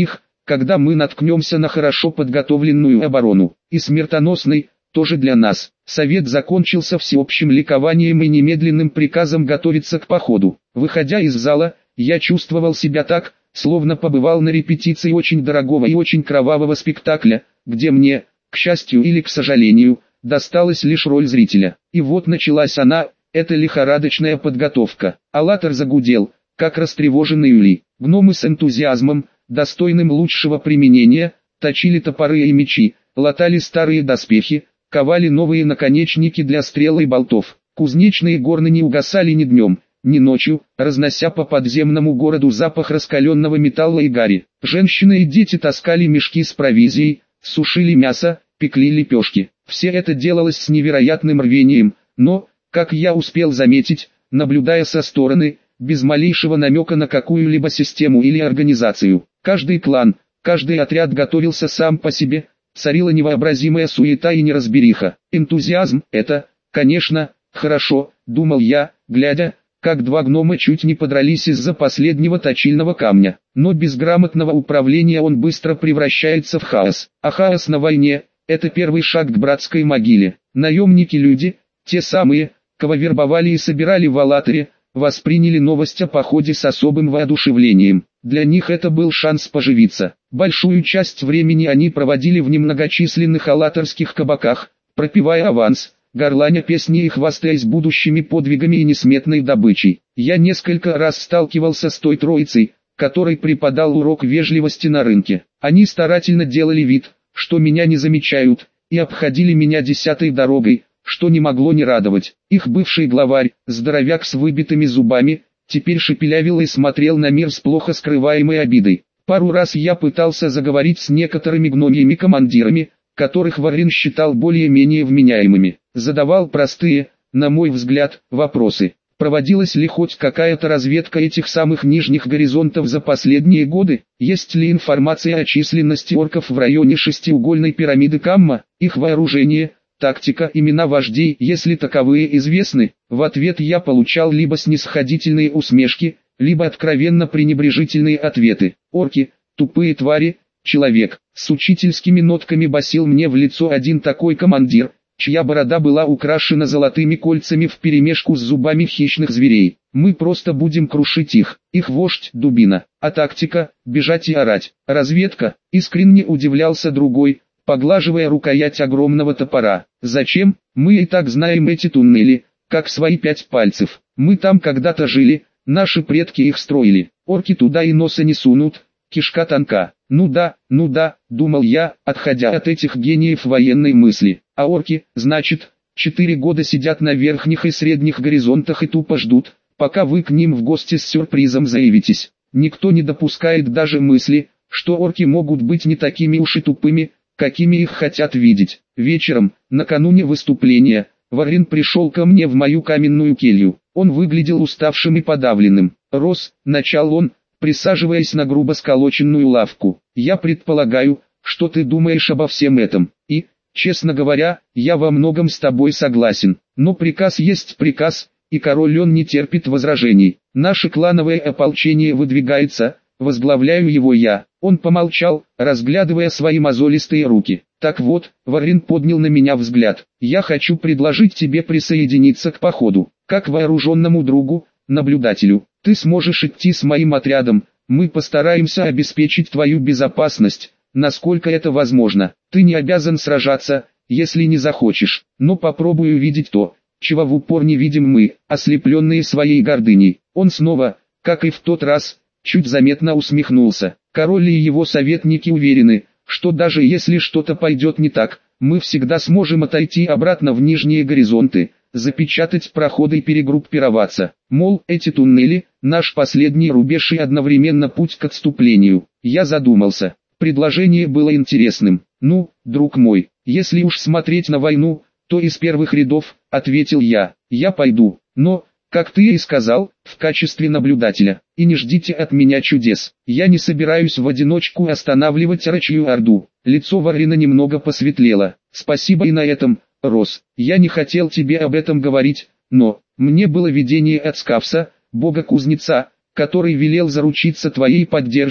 когда мы наткнемся на хорошо подготовленную оборону, и смертоносной, тоже для нас. Совет закончился всеобщим ликованием и немедленным приказом готовиться к походу. Выходя из зала, я чувствовал себя так, словно побывал на репетиции очень дорогого и очень кровавого спектакля, где мне, к счастью или к сожалению, досталась лишь роль зрителя. И вот началась она, эта лихорадочная подготовка. Аллатор загудел, как растревоженный улей. Гномы с энтузиазмом, достойным лучшего применения, точили топоры и мечи, латали старые доспехи, ковали новые наконечники для стрел и болтов. Кузнечные горны не угасали ни днем, ни ночью, разнося по подземному городу запах раскаленного металла и гари. Женщины и дети таскали мешки с провизией, сушили мясо, пекли лепешки. Все это делалось с невероятным рвением, но, как я успел заметить, наблюдая со стороны, без малейшего намека на какую-либо систему или организацию. Каждый клан, каждый отряд готовился сам по себе, царила невообразимая суета и неразбериха. Энтузиазм – это, конечно, хорошо, думал я, глядя, как два гнома чуть не подрались из-за последнего точильного камня. Но без грамотного управления он быстро превращается в хаос. А хаос на войне – это первый шаг к братской могиле. Наемники-люди, те самые, кого вербовали и собирали в Аллаторе, восприняли новость о походе с особым воодушевлением. Для них это был шанс поживиться. Большую часть времени они проводили в немногочисленных аллаторских кабаках, пропивая аванс, горланя песни и хвастаясь будущими подвигами и несметной добычей. Я несколько раз сталкивался с той троицей, которой преподал урок вежливости на рынке. Они старательно делали вид, что меня не замечают, и обходили меня десятой дорогой, что не могло не радовать. Их бывший главарь, здоровяк с выбитыми зубами, теперь шепелявил и смотрел на мир с плохо скрываемой обидой. Пару раз я пытался заговорить с некоторыми гномьими командирами, которых Варрин считал более-менее вменяемыми. Задавал простые, на мой взгляд, вопросы. Проводилась ли хоть какая-то разведка этих самых нижних горизонтов за последние годы? Есть ли информация о численности орков в районе шестиугольной пирамиды Камма, их вооружение, тактика, имена вождей, если таковые известны? В ответ я получал либо снисходительные усмешки, либо откровенно пренебрежительные ответы. Орки, тупые твари, человек. С учительскими нотками басил мне в лицо один такой командир, чья борода была украшена золотыми кольцами вперемешку с зубами хищных зверей. Мы просто будем крушить их. Их вождь дубина. А тактика – бежать и орать. Разведка, искренне удивлялся другой, поглаживая рукоять огромного топора. Зачем? Мы и так знаем эти туннели, как свои пять пальцев. Мы там когда-то жили, наши предки их строили. Орки туда и носа не сунут, кишка тонка. Ну да, ну да, думал я, отходя от этих гениев военной мысли. А орки, значит, четыре года сидят на верхних и средних горизонтах и тупо ждут, пока вы к ним в гости с сюрпризом заявитесь. Никто не допускает даже мысли, что орки могут быть не такими уж и тупыми, какими их хотят видеть. Вечером, накануне выступления, Варрин пришел ко мне в мою каменную келью. Он выглядел уставшим и подавленным. «Рос», — начал он, присаживаясь на грубо сколоченную лавку, — «я предполагаю, что ты думаешь обо всем этом, и, честно говоря, я во многом с тобой согласен. Но приказ есть приказ, и король он не терпит возражений. Наше клановое ополчение выдвигается, возглавляю его я». Он помолчал, разглядывая свои мозолистые руки. «Так вот», — Варрин поднял на меня взгляд, — «я хочу предложить тебе присоединиться к походу, как вооруженному другу, наблюдателю. Ты сможешь идти с моим отрядом, мы постараемся обеспечить твою безопасность, насколько это возможно. Ты не обязан сражаться, если не захочешь, но попробуй увидеть то, чего в упор не видим мы, ослепленные своей гордыней». Он снова, как и в тот раз, чуть заметно усмехнулся. Король и его советники уверены, что даже если что-то пойдет не так, мы всегда сможем отойти обратно в нижние горизонты, запечатать проходы и перегруппироваться. Мол, эти туннели – наш последний рубеж и одновременно путь к отступлению. Я задумался. Предложение было интересным. «Ну, друг мой, если уж смотреть на войну, то из первых рядов», – ответил я. «Я пойду, но, как ты и сказал, в качестве наблюдателя. И не ждите от меня чудес. Я не собираюсь в одиночку останавливать Рачью Орду». Лицо Варрина немного посветлело. «Спасибо и на этом, Рос. Я не хотел тебе об этом говорить, но мне было видение от Скафса, бога-кузнеца, который велел заручиться твоей поддержкой,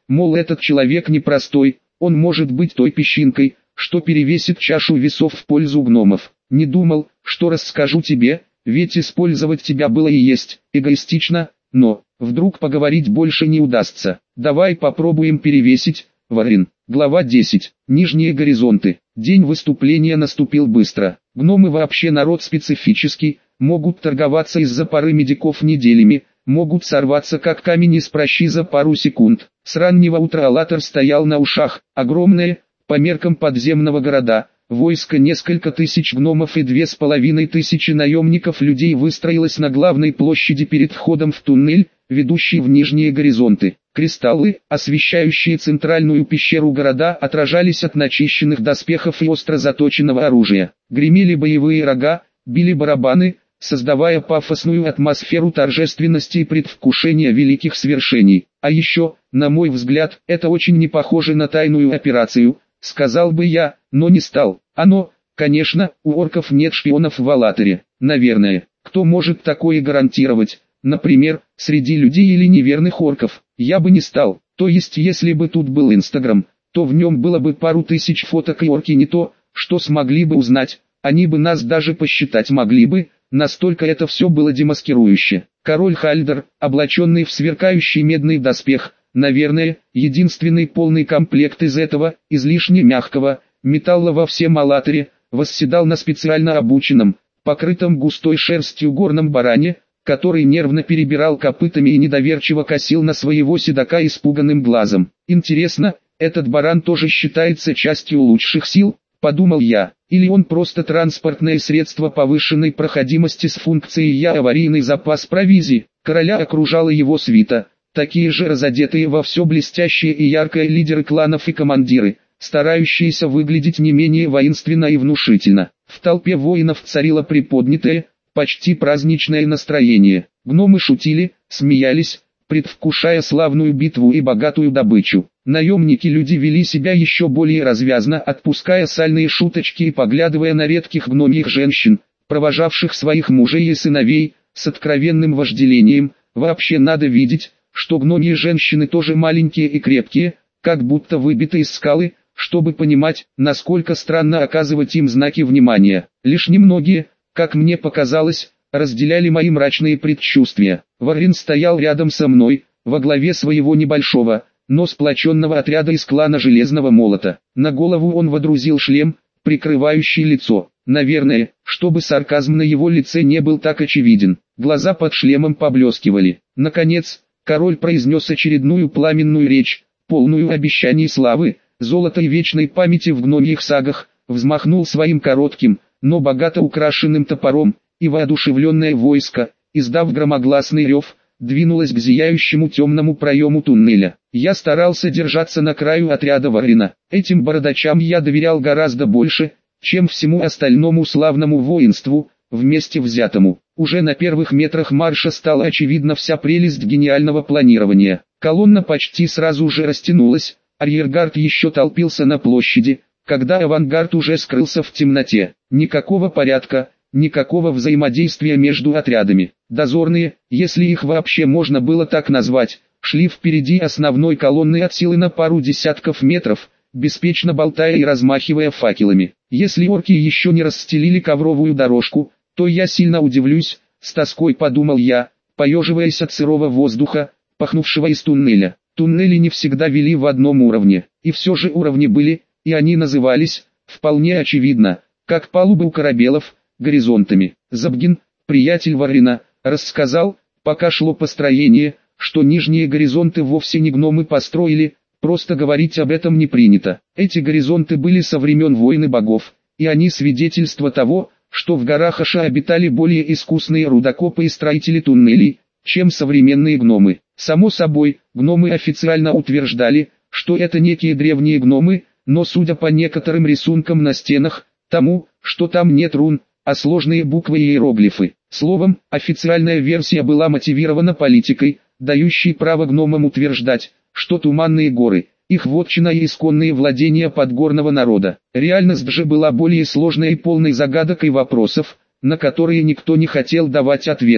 мол, этот человек непростой, он может быть той песчинкой, что перевесит чашу весов в пользу гномов. Не думал, что расскажу тебе, ведь использовать тебя было и есть эгоистично, но вдруг поговорить больше не удастся. Давай попробуем перевесить, Варин. Глава десять. Нижние горизонты. День выступления наступил быстро. Гномы вообще народ специфический, могут торговаться из-за пары медиков неделями, могут сорваться как камень из пращи за пару секунд. С раннего утра Аллатор стоял на ушах. Огромное, по меркам подземного города, войско несколько тысяч гномов и две с половиной тысячи наемников людей выстроилось на главной площади перед входом в туннель, ведущий в нижние горизонты. Кристаллы, освещающие центральную пещеру города, отражались от начищенных доспехов и остро заточенного оружия. Гремели боевые рога, били барабаны, создавая пафосную атмосферу торжественности и предвкушения великих свершений. А еще, на мой взгляд, это очень не похоже на тайную операцию, сказал бы я, но не стал. Оно, конечно, у орков нет шпионов в Аллаторе, наверное. Кто может такое гарантировать? Например, среди людей или неверных орков, я бы не стал. То есть, если бы тут был Инстаграм, то в нем было бы пару тысяч фоток, и орки не то, что смогли бы узнать, они бы нас даже посчитать могли бы, настолько это все было демаскирующе. Король Хальдер, облаченный в сверкающий медный доспех, наверное, единственный полный комплект из этого, излишне мягкого, металла во всем Аллаторе, восседал на специально обученном, покрытом густой шерстью горном баране, который нервно перебирал копытами и недоверчиво косил на своего седока испуганным глазом. Интересно, этот баран тоже считается частью лучших сил, подумал я, или он просто транспортное средство повышенной проходимости с функцией «я» аварийный запас провизии. Короля окружала его свита, такие же разодетые во все блестящее и яркое лидеры кланов и командиры, старающиеся выглядеть не менее воинственно и внушительно. В толпе воинов царило приподнятое, почти праздничное настроение. Гномы шутили, смеялись, предвкушая славную битву и богатую добычу. Наемники-люди вели себя еще более развязно, отпуская сальные шуточки и поглядывая на редких гномьих женщин, провожавших своих мужей и сыновей, с откровенным вожделением. Вообще надо видеть, что гномьи женщины тоже маленькие и крепкие, как будто выбиты из скалы, чтобы понимать, насколько странно оказывать им знаки внимания. Лишь немногие, как мне показалось, разделяли мои мрачные предчувствия. Варин стоял рядом со мной, во главе своего небольшого, но сплоченного отряда из клана Железного Молота. На голову он водрузил шлем, прикрывающий лицо. Наверное, чтобы сарказм на его лице не был так очевиден. Глаза под шлемом поблескивали. Наконец, король произнес очередную пламенную речь, полную обещаний славы, золота и вечной памяти в гномьих сагах, взмахнул своим коротким, но богато украшенным топором, и воодушевленное войско, издав громогласный рев, двинулось к зияющему темному проему туннеля. Я старался держаться на краю отряда Варина. Этим бородачам я доверял гораздо больше, чем всему остальному славному воинству, вместе взятому. Уже на первых метрах марша стала очевидна вся прелесть гениального планирования. Колонна почти сразу же растянулась, арьергард еще толпился на площади, когда авангард уже скрылся в темноте. Никакого порядка, никакого взаимодействия между отрядами. Дозорные, если их вообще можно было так назвать, шли впереди основной колонны от силы на пару десятков метров, беспечно болтая и размахивая факелами. Если орки еще не расстелили ковровую дорожку, то я сильно удивлюсь, с тоской подумал я, поеживаясь от сырого воздуха, пахнувшего из туннеля. Туннели не всегда вели в одном уровне, и все же уровни были, и они назывались, вполне очевидно, как палубы у корабелов, горизонтами. Забгин, приятель Варина, рассказал, пока шло построение, что нижние горизонты вовсе не гномы построили, просто говорить об этом не принято. Эти горизонты были со времен войны богов, и они свидетельство того, что в горах Аша обитали более искусные рудокопы и строители туннелей, чем современные гномы. Само собой, гномы официально утверждали, что это некие древние гномы, но судя по некоторым рисункам на стенах, тому, что там нет рун, а сложные буквы и иероглифы. Словом, официальная версия была мотивирована политикой, дающей право гномам утверждать, что Туманные горы – их вотчина и исконные владения подгорного народа. Реальность же была более сложной и полной загадок и вопросов, на которые никто не хотел давать ответов.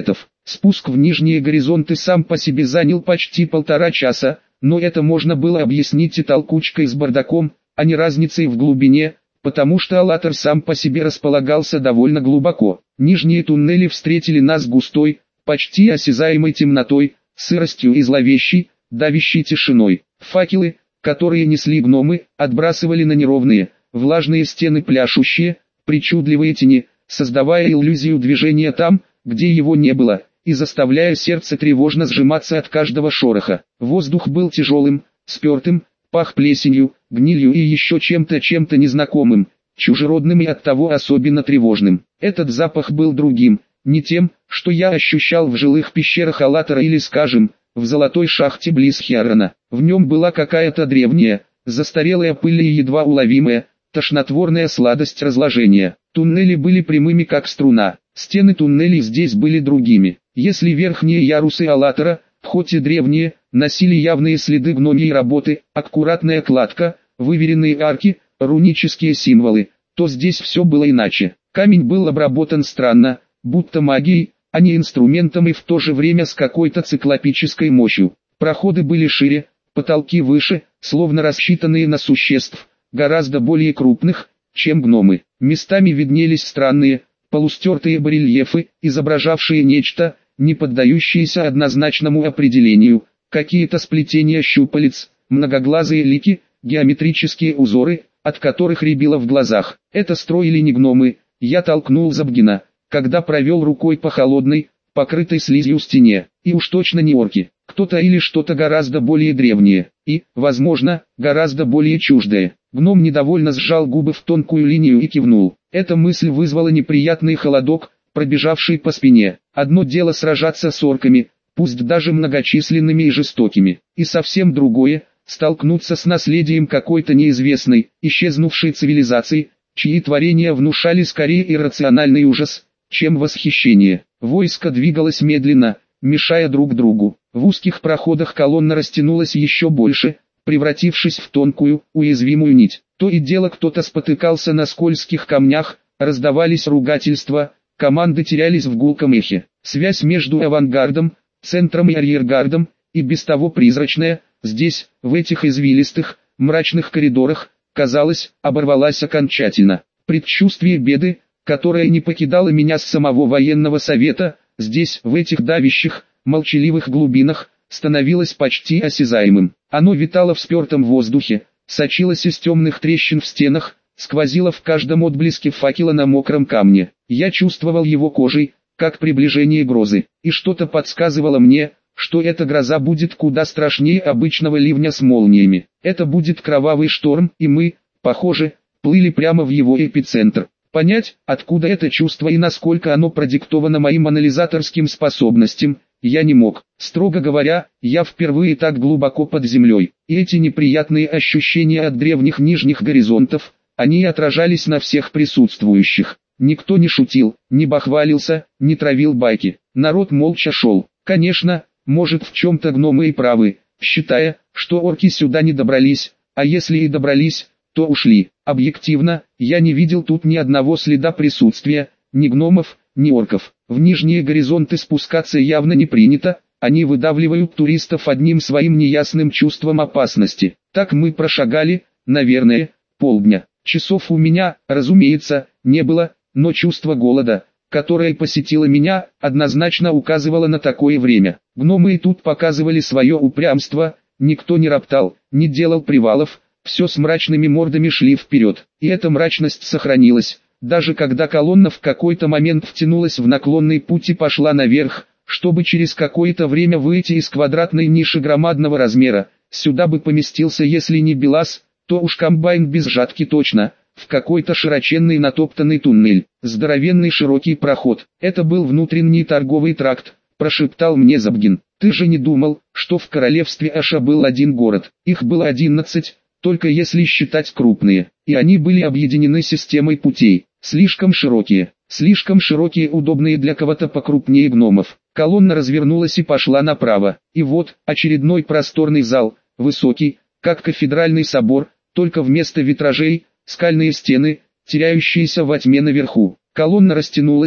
Спуск в нижние горизонты сам по себе занял почти полтора часа, но это можно было объяснить и толкучкой с бардаком, а не разницей в глубине, потому что Алатар сам по себе располагался довольно глубоко. Нижние туннели встретили нас густой, почти осязаемой темнотой, сыростью и зловещей, давящей тишиной. Факелы, которые несли гномы, отбрасывали на неровные, влажные стены пляшущие, причудливые тени, создавая иллюзию движения там, где его не было, и заставляя сердце тревожно сжиматься от каждого шороха. Воздух был тяжелым, спертым, пах плесенью, гнилью и еще чем-то чем-то незнакомым, чужеродным и оттого особенно тревожным. Этот запах был другим, не тем, что я ощущал в жилых пещерах Алатара или, скажем, в золотой шахте близ Хиарана. В нем была какая-то древняя, застарелая пыль и едва уловимая, тошнотворная сладость разложения. Туннели были прямыми как струна, стены туннелей здесь были другими. Если верхние ярусы Алатара, хоть и древние, носили явные следы гномьей работы, аккуратная кладка, выверенные арки, рунические символы, то здесь все было иначе. Камень был обработан странно, будто магией, а не инструментом и в то же время с какой-то циклопической мощью. Проходы были шире, потолки выше, словно рассчитанные на существ, гораздо более крупных, чем гномы. Местами виднелись странные, полустертые барельефы, изображавшие нечто, не поддающееся однозначному определению, какие-то сплетения щупалец, многоглазые лики, геометрические узоры, от которых рябило в глазах. Это строили не гномы, я толкнул Забгина, когда провел рукой по холодной, покрытой слизью стене, и уж точно не орки, кто-то или что-то гораздо более древнее, и, возможно, гораздо более чуждое. Гном недовольно сжал губы в тонкую линию и кивнул. Эта мысль вызвала неприятный холодок, пробежавший по спине. Одно дело сражаться с орками, пусть даже многочисленными и жестокими, и совсем другое – столкнуться с наследием какой-то неизвестной, исчезнувшей цивилизации, чьи творения внушали скорее иррациональный ужас, чем восхищение. Войско двигалось медленно, мешая друг другу. В узких проходах колонна растянулась еще больше, превратившись в тонкую, уязвимую нить. То и дело кто-то спотыкался на скользких камнях, раздавались ругательства, команды терялись в гулком эхе. Связь между авангардом, центром и арьергардом, и без того призрачная, здесь, в этих извилистых, мрачных коридорах, казалось, оборвалась окончательно. Предчувствие беды, которое не покидало меня с самого военного совета, здесь, в этих давящих, молчаливых глубинах, становилось почти осязаемым. Оно витало в спертом воздухе, сочилось из темных трещин в стенах, сквозило в каждом отблеске факела на мокром камне. Я чувствовал его кожей, как приближение грозы, и что-то подсказывало мне, что эта гроза будет куда страшнее обычного ливня с молниями. Это будет кровавый шторм, и мы, похоже, плыли прямо в его эпицентр. Понять, откуда это чувство и насколько оно продиктовано моим анализаторским способностям, я не мог. Строго говоря, я впервые так глубоко под землей, и эти неприятные ощущения от древних нижних горизонтов, они отражались на всех присутствующих. Никто не шутил, не бахвалился, не травил байки. Народ молча шел. Конечно, может в чем-то гномы и правы, считая, что орки сюда не добрались, а если и добрались, то ушли. Объективно, я не видел тут ни одного следа присутствия, ни гномов, ни орков. В нижние горизонты спускаться явно не принято, они выдавливают туристов одним своим неясным чувством опасности. Так мы прошагали, наверное, полдня. Часов у меня, разумеется, не было, но чувство голода, которое посетило меня, однозначно указывало на такое время. Гномы и тут показывали свое упрямство, никто не роптал, не делал привалов, все с мрачными мордами шли вперед. И эта мрачность сохранилась, даже когда колонна в какой-то момент втянулась в наклонный путь и пошла наверх, чтобы через какое-то время выйти из квадратной ниши громадного размера. Сюда бы поместился, если не БелАЗ, то уж комбайн без жатки точно, в какой-то широченный натоптанный туннель, здоровенный широкий проход. Это был внутренний торговый тракт, прошептал мне Забгин. Ты же не думал, что в королевстве Аша был один город, их было одиннадцать, только если считать крупные, и они были объединены системой путей, слишком широкие, слишком широкие, удобные для кого-то покрупнее гномов. Колонна развернулась и пошла направо, и вот, очередной просторный зал, высокий, как кафедральный собор, только вместо витражей, скальные стены, теряющиеся во тьме наверху. Колонна растянулась,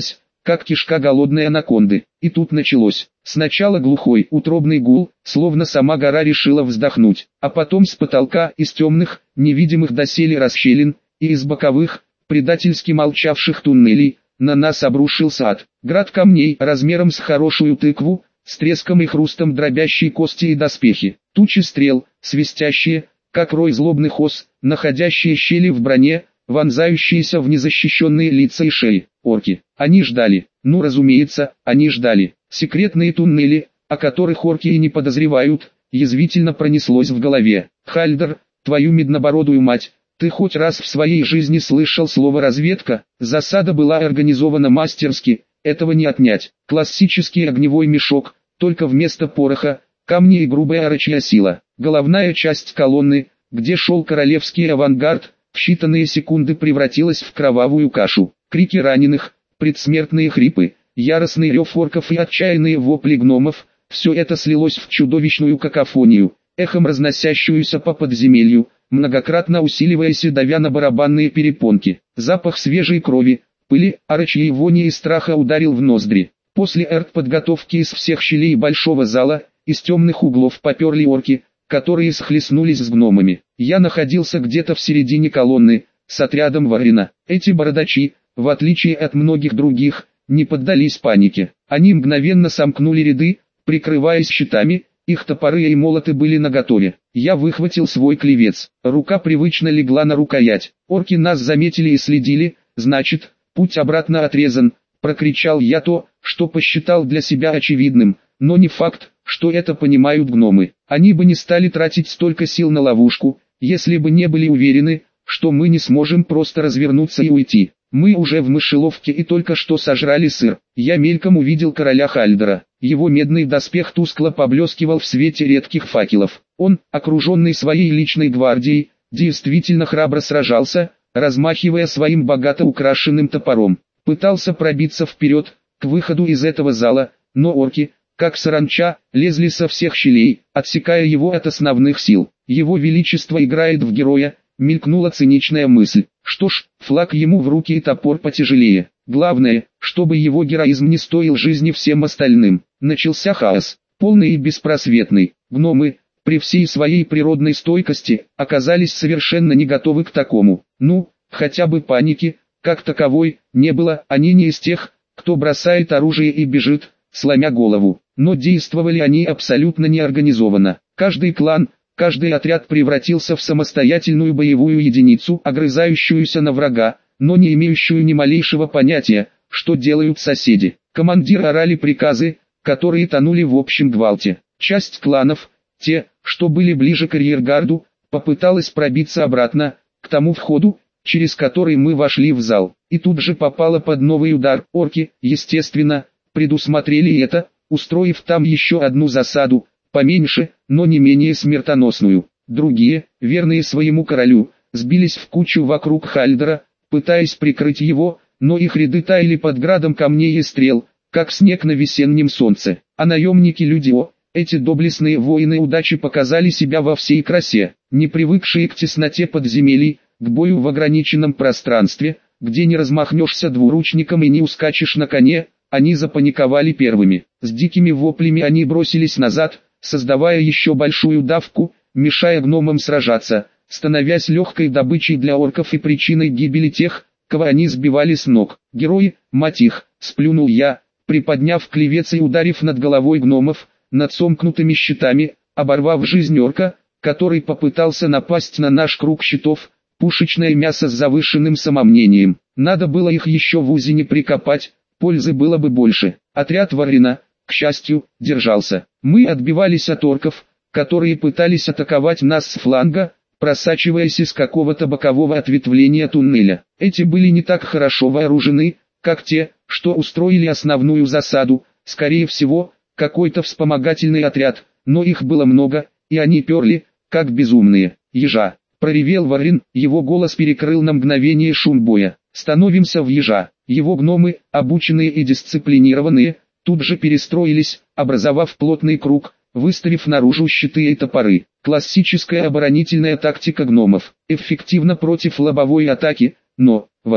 как кишка голодной анаконды. И тут началось. Сначала глухой, утробный гул, словно сама гора решила вздохнуть, а потом с потолка, из темных, невидимых доселе расщелин, и из боковых, предательски молчавших туннелей, на нас обрушился ад. Град камней, размером с хорошую тыкву, с треском и хрустом дробящие кости и доспехи. Тучи стрел, свистящие, как рой злобных ос, находящие щели в броне, вонзающиеся в незащищенные лица и шеи. Орки. Они ждали. Ну разумеется, они ждали. Секретные туннели, о которых орки и не подозревают, язвительно пронеслось в голове. Хальдер, твою меднобородую мать, ты хоть раз в своей жизни слышал слово разведка? Засада была организована мастерски, этого не отнять. Классический огневой мешок, только вместо пороха, камни и грубая орочья сила. Головная часть колонны, где шел королевский авангард, в считанные секунды превратилась в кровавую кашу. Крики раненых, предсмертные хрипы, яростный рев орков и отчаянные вопли гномов – все это слилось в чудовищную какофонию, эхом разносящуюся по подземелью, многократно усиливаясь и давя на барабанные перепонки. Запах свежей крови, пыли, орочьей вони и страха ударил в ноздри. После артподготовки из всех щелей большого зала, из темных углов поперли орки, которые схлестнулись с гномами. Я находился где-то в середине колонны, с отрядом Варрина. Эти бородачи, в отличие от многих других, не поддались панике. Они мгновенно сомкнули ряды, прикрываясь щитами, их топоры и молоты были наготове. Я выхватил свой клевец, рука привычно легла на рукоять. Орки нас заметили и следили, значит, путь обратно отрезан, прокричал я то, что посчитал для себя очевидным, но не факт, что это понимают гномы. Они бы не стали тратить столько сил на ловушку, если бы не были уверены, что мы не сможем просто развернуться и уйти. Мы уже в мышеловке и только что сожрали сыр. Я мельком увидел короля Хальдера. Его медный доспех тускло поблескивал в свете редких факелов. Он, окруженный своей личной гвардией, действительно храбро сражался, размахивая своим богато украшенным топором. Пытался пробиться вперед, к выходу из этого зала, но орки, как саранча, лезли со всех щелей, отсекая его от основных сил. Его величество играет в героя, мелькнула циничная мысль. Что ж, флаг ему в руки и топор потяжелее. Главное, чтобы его героизм не стоил жизни всем остальным. Начался хаос, полный и беспросветный. Гномы, при всей своей природной стойкости, оказались совершенно не готовы к такому. Ну, хотя бы паники, как таковой, не было. Они не из тех, кто бросает оружие и бежит, сломя голову. Но действовали они абсолютно неорганизованно. Каждый клан, каждый отряд превратился в самостоятельную боевую единицу, огрызающуюся на врага, но не имеющую ни малейшего понятия, что делают соседи. Командиры орали приказы, которые тонули в общем гвалте. Часть кланов, те, что были ближе к арьергарду, попыталась пробиться обратно, к тому входу, через который мы вошли в зал, и тут же попала под новый удар. Орки, естественно, предусмотрели это, устроив там еще одну засаду, поменьше, но не менее смертоносную. Другие, верные своему королю, сбились в кучу вокруг Хальдера, пытаясь прикрыть его, но их ряды таяли под градом камней и стрел, как снег на весеннем солнце. А наемники Людио, эти доблестные воины удачи, показали себя во всей красе, не привыкшие к тесноте подземелий, к бою в ограниченном пространстве, где не размахнешься двуручником и не ускачешь на коне. Они запаниковали первыми. С дикими воплями они бросились назад, создавая еще большую давку, мешая гномам сражаться, становясь легкой добычей для орков и причиной гибели тех, кого они сбивали с ног. Герои, мать их, сплюнул я, приподняв клевец и ударив над головой гномов, над сомкнутыми щитами, оборвав жизнь орка, который попытался напасть на наш круг щитов, пушечное мясо с завышенным самомнением. Надо было их еще в узине прикопать, пользы было бы больше. Отряд Варрина, к счастью, держался. Мы отбивались от орков, которые пытались атаковать нас с фланга, просачиваясь из какого-то бокового ответвления туннеля. Эти были не так хорошо вооружены, как те, что устроили основную засаду, скорее всего, какой-то вспомогательный отряд, но их было много, и они перли, как безумные. Ежа, проревел Варрин, его голос перекрыл на мгновение шум боя. Становимся в ежа. Его гномы, обученные и дисциплинированные, тут же перестроились, образовав плотный круг, выставив наружу щиты и топоры. Классическая оборонительная тактика гномов, эффективна против лобовой атаки, но, Варрин,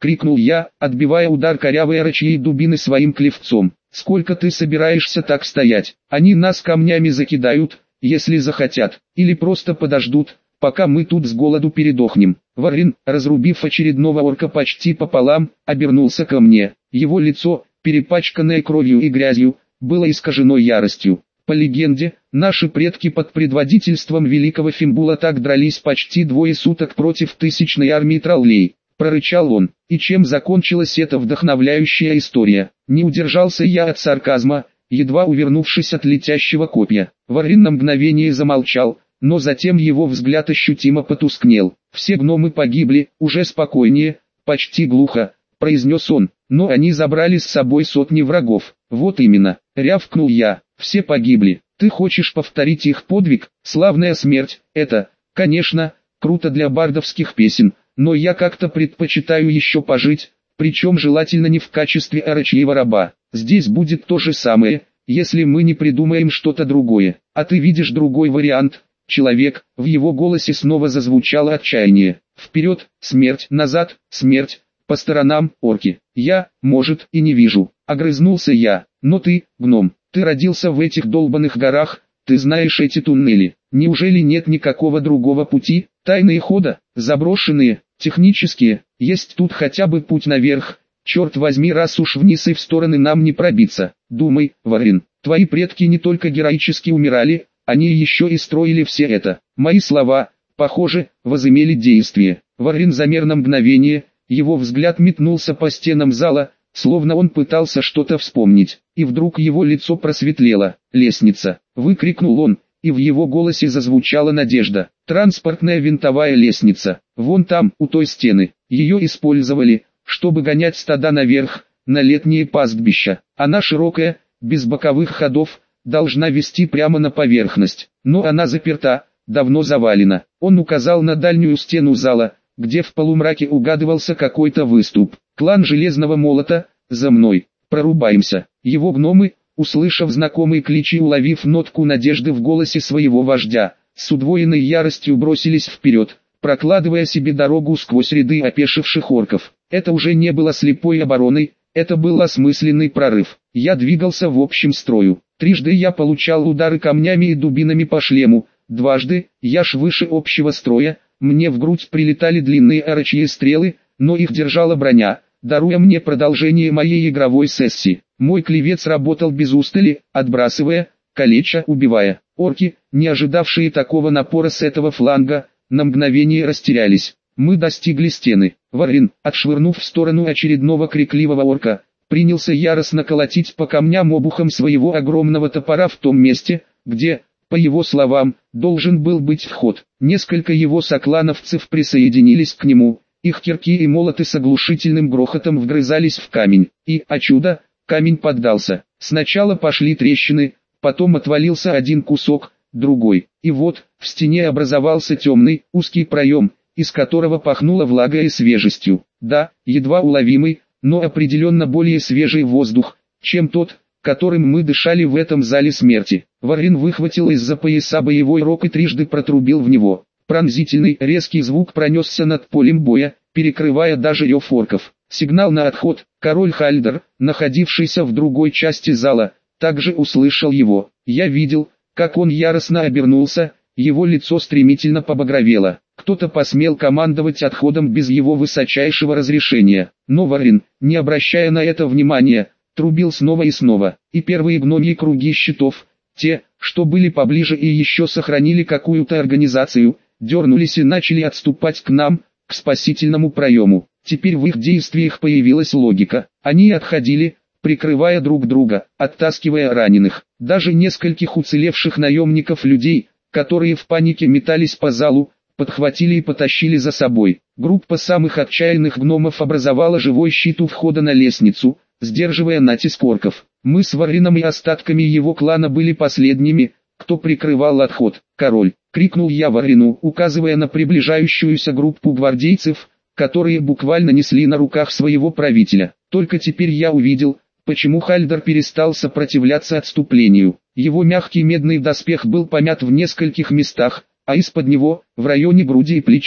крикнул я, отбивая удар корявой рычьей дубины своим клевцом. «Сколько ты собираешься так стоять? Они нас камнями закидают, если захотят, или просто подождут, пока мы тут с голоду передохнем». Варрин, разрубив очередного орка почти пополам, обернулся ко мне. Его лицо, перепачканное кровью и грязью, было искажено яростью. По легенде, наши предки под предводительством великого Фимбула так дрались почти двое суток против тысячной армии троллей. Прорычал он. И чем закончилась эта вдохновляющая история? Не удержался я от сарказма, едва увернувшись от летящего копья. Варрин на мгновение замолчал, но затем его взгляд ощутимо потускнел. «Все гномы погибли, уже спокойнее, почти глухо», — произнес он, — «но они забрали с собой сотни врагов». «Вот именно», — рявкнул я, — «все погибли. Ты хочешь повторить их подвиг? Славная смерть, это, конечно, круто для бардовских песен, но я как-то предпочитаю еще пожить, причем желательно не в качестве орочьего раба. Здесь будет то же самое, если мы не придумаем что-то другое. А ты видишь другой вариант?» Человек, в его голосе снова зазвучало отчаяние. «Вперед, смерть, назад, смерть, по сторонам, орки. Я, может, и не вижу». Огрызнулся я. «Но ты, гном, ты родился в этих долбанных горах, ты знаешь эти туннели. Неужели нет никакого другого пути? Тайные хода, заброшенные, технические, есть тут хотя бы путь наверх. Черт возьми, раз уж вниз и в стороны нам не пробиться. Думай, Варрин, твои предки не только героически умирали, они еще и строили все это». Мои слова, похоже, возымели действие. Варрин замер на мгновение, его взгляд метнулся по стенам зала, словно он пытался что-то вспомнить, и вдруг его лицо просветлело. «Лестница!» — выкрикнул он, и в его голосе зазвучала надежда. «Транспортная винтовая лестница, вон там, у той стены. Ее использовали, чтобы гонять стада наверх, на летние пастбища. Она широкая, без боковых ходов, должна вести прямо на поверхность, но она заперта, давно завалена». Он указал на дальнюю стену зала, где в полумраке угадывался какой-то выступ. «Клан Железного Молота, за мной, прорубаемся». Его гномы, услышав знакомый клич и уловив нотку надежды в голосе своего вождя, с удвоенной яростью бросились вперед, прокладывая себе дорогу сквозь ряды опешивших орков. Это уже не было слепой обороной, это был осмысленный прорыв. Я двигался в общем строю. Трижды я получал удары камнями и дубинами по шлему, дважды, я ж выше общего строя, мне в грудь прилетали длинные орочьи стрелы, но их держала броня, даруя мне продолжение моей игровой сессии. Мой клевец работал без устали, отбрасывая, калеча, убивая. Орки, не ожидавшие такого напора с этого фланга, на мгновение растерялись. Мы достигли стены. Варрин, отшвырнув в сторону очередного крикливого орка, принялся яростно колотить по камням обухом своего огромного топора в том месте, где, по его словам, должен был быть вход. Несколько его соклановцев присоединились к нему, их кирки и молоты с оглушительным грохотом вгрызались в камень, и, о чудо, камень поддался. Сначала пошли трещины, потом отвалился один кусок, другой, и вот, в стене образовался темный, узкий проем, из которого пахнуло влагой и свежестью. Да, едва уловимый, но определенно более свежий воздух, чем тот, которым мы дышали в этом зале смерти. Варрин выхватил из-за пояса боевой рог и трижды протрубил в него. Пронзительный, резкий звук пронесся над полем боя, перекрывая даже рев орков. Сигнал на отход. Король Хальдер, находившийся в другой части зала, также услышал его. Я видел, как он яростно обернулся, его лицо стремительно побагровело. Кто-то посмел командовать отходом без его высочайшего разрешения. Но Варрин, не обращая на это внимания, трубил снова и снова. И первые гномьи круги щитов, те, что были поближе и еще сохранили какую-то организацию, дернулись и начали отступать к нам, к спасительному проему. Теперь в их действиях появилась логика. Они отходили, прикрывая друг друга, оттаскивая раненых. Даже нескольких уцелевших наемников людей, которые в панике метались по залу, подхватили и потащили за собой. Группа самых отчаянных гномов образовала живой щит у входа на лестницу, сдерживая натиск орков. Мы с Варрином и остатками его клана были последними, кто прикрывал отход. «Король!» — крикнул я Варрину, указывая на приближающуюся группу гвардейцев, которые буквально несли на руках своего правителя. Только теперь я увидел, почему Хальдер перестал сопротивляться отступлению. Его мягкий медный доспех был помят в нескольких местах, а из-под него, в районе груди и плеча,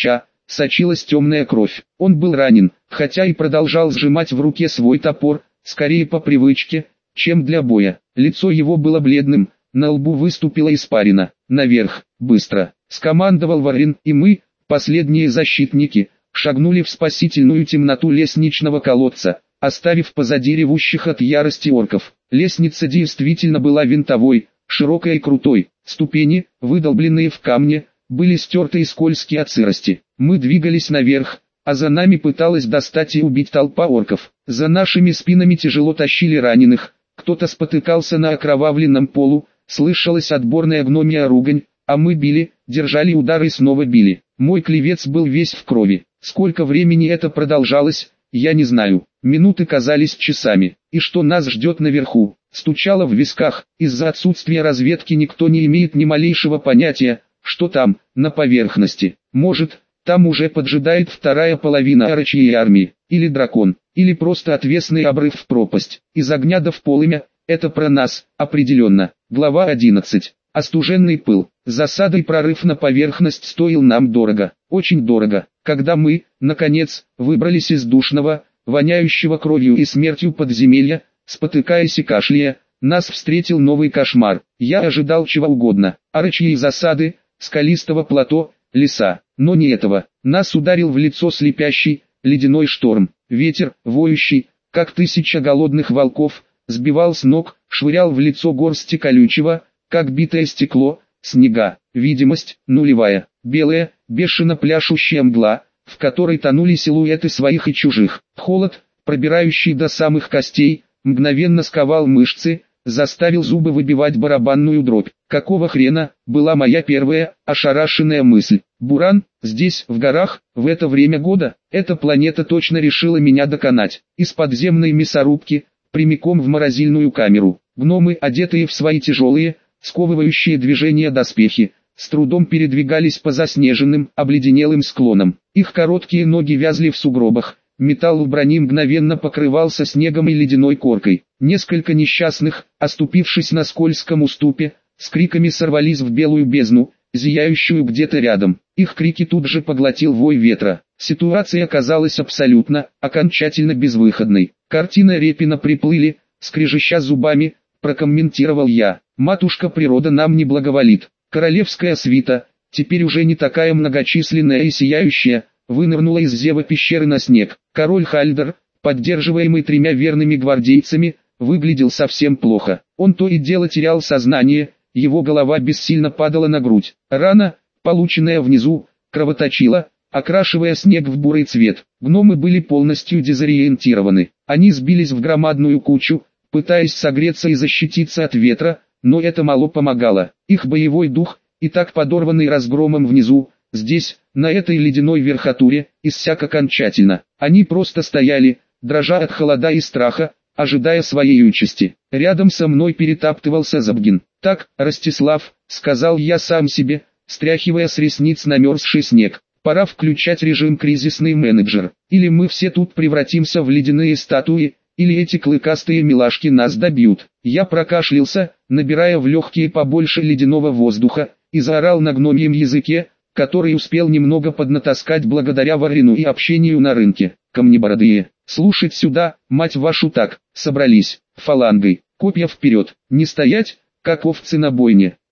сочилась темная кровь. Он был ранен, хотя и продолжал сжимать в руке свой топор, скорее по привычке, чем для боя. Лицо его было бледным, на лбу выступила испарина. «Наверх, быстро!» — скомандовал Варин, и мы, последние защитники, шагнули в спасительную темноту лестничного колодца, оставив позади ревущих от ярости орков. Лестница действительно была винтовой, широкой и крутой. Ступени, выдолбленные в камне, были стерты и скользкие от сырости. Мы двигались наверх, а за нами пыталась достать и убить толпа орков. За нашими спинами тяжело тащили раненых, кто-то спотыкался на окровавленном полу, слышалась отборная гномья ругань, а мы били, держали удар и снова били. Мой клевец был весь в крови. Сколько времени это продолжалось, я не знаю. Минуты казались часами. И что нас ждет наверху, стучало в висках. Из-за отсутствия разведки никто не имеет ни малейшего понятия, что там, на поверхности. Может, там уже поджидает вторая половина орочьей армии, или дракон, или просто отвесный обрыв в пропасть. Из огня до в полымя, это про нас, определенно. Глава одиннадцать. Остуженный пыл. Засада и прорыв на поверхность стоил нам дорого, очень дорого. Когда мы, наконец, выбрались из душного, воняющего кровью и смертью подземелья, спотыкаясь и кашляя, нас встретил новый кошмар. Я ожидал чего угодно. Орочьей засады, скалистого плато, леса. Но не этого. Нас ударил в лицо слепящий, ледяной шторм. Ветер, воющий, как тысяча голодных волков, сбивал с ног, швырял в лицо горсти колючего, как битое стекло, снега. Видимость нулевая, белая, бешено пляшущая мгла, в которой тонули силуэты своих и чужих. Холод, пробирающий до самых костей, мгновенно сковал мышцы, заставил зубы выбивать барабанную дробь. Какого хрена, была моя первая, ошарашенная мысль. Буран, здесь, в горах, в это время года, эта планета точно решила меня доконать. Из подземной мясорубки, прямиком в морозильную камеру. Гномы, одетые в свои тяжелые, сковывающие движения доспехи, с трудом передвигались по заснеженным, обледенелым склонам. Их короткие ноги вязли в сугробах, металл в брони мгновенно покрывался снегом и ледяной коркой. Несколько несчастных, оступившись на скользком уступе, с криками сорвались в белую бездну, зияющую где-то рядом. Их крики тут же поглотил вой ветра. Ситуация оказалась абсолютно, окончательно безвыходной. Картина Репина приплыли, скрежеща зубами, прокомментировал я. Матушка природа нам не благоволит. Королевская свита, теперь уже не такая многочисленная и сияющая, вынырнула из зева пещеры на снег. Король Хальдер, поддерживаемый тремя верными гвардейцами, выглядел совсем плохо. Он то и дело терял сознание, его голова бессильно падала на грудь. Рана, полученная внизу, кровоточила, окрашивая снег в бурый цвет. Гномы были полностью дезориентированы. Они сбились в громадную кучу, пытаясь согреться и защититься от ветра, но это мало помогало. Их боевой дух, и так подорванный разгромом внизу, здесь, на этой ледяной верхотуре, иссяк окончательно. Они просто стояли, дрожа от холода и страха, ожидая своей участи. Рядом со мной перетаптывался Забгин. «Так, Ростислав», — сказал я сам себе, стряхивая с ресниц намерзший снег, — «пора включать режим кризисный менеджер. Или мы все тут превратимся в ледяные статуи, или эти клыкастые милашки нас добьют». Я прокашлялся, набирая в легкие побольше ледяного воздуха, и заорал на гномьем языке, который успел немного поднатаскать благодаря Варину и общению на рынке. «Камнебородые, слушать сюда, мать вашу так, собрались, фалангой, копья вперед, не стоять, как овцы на бойне».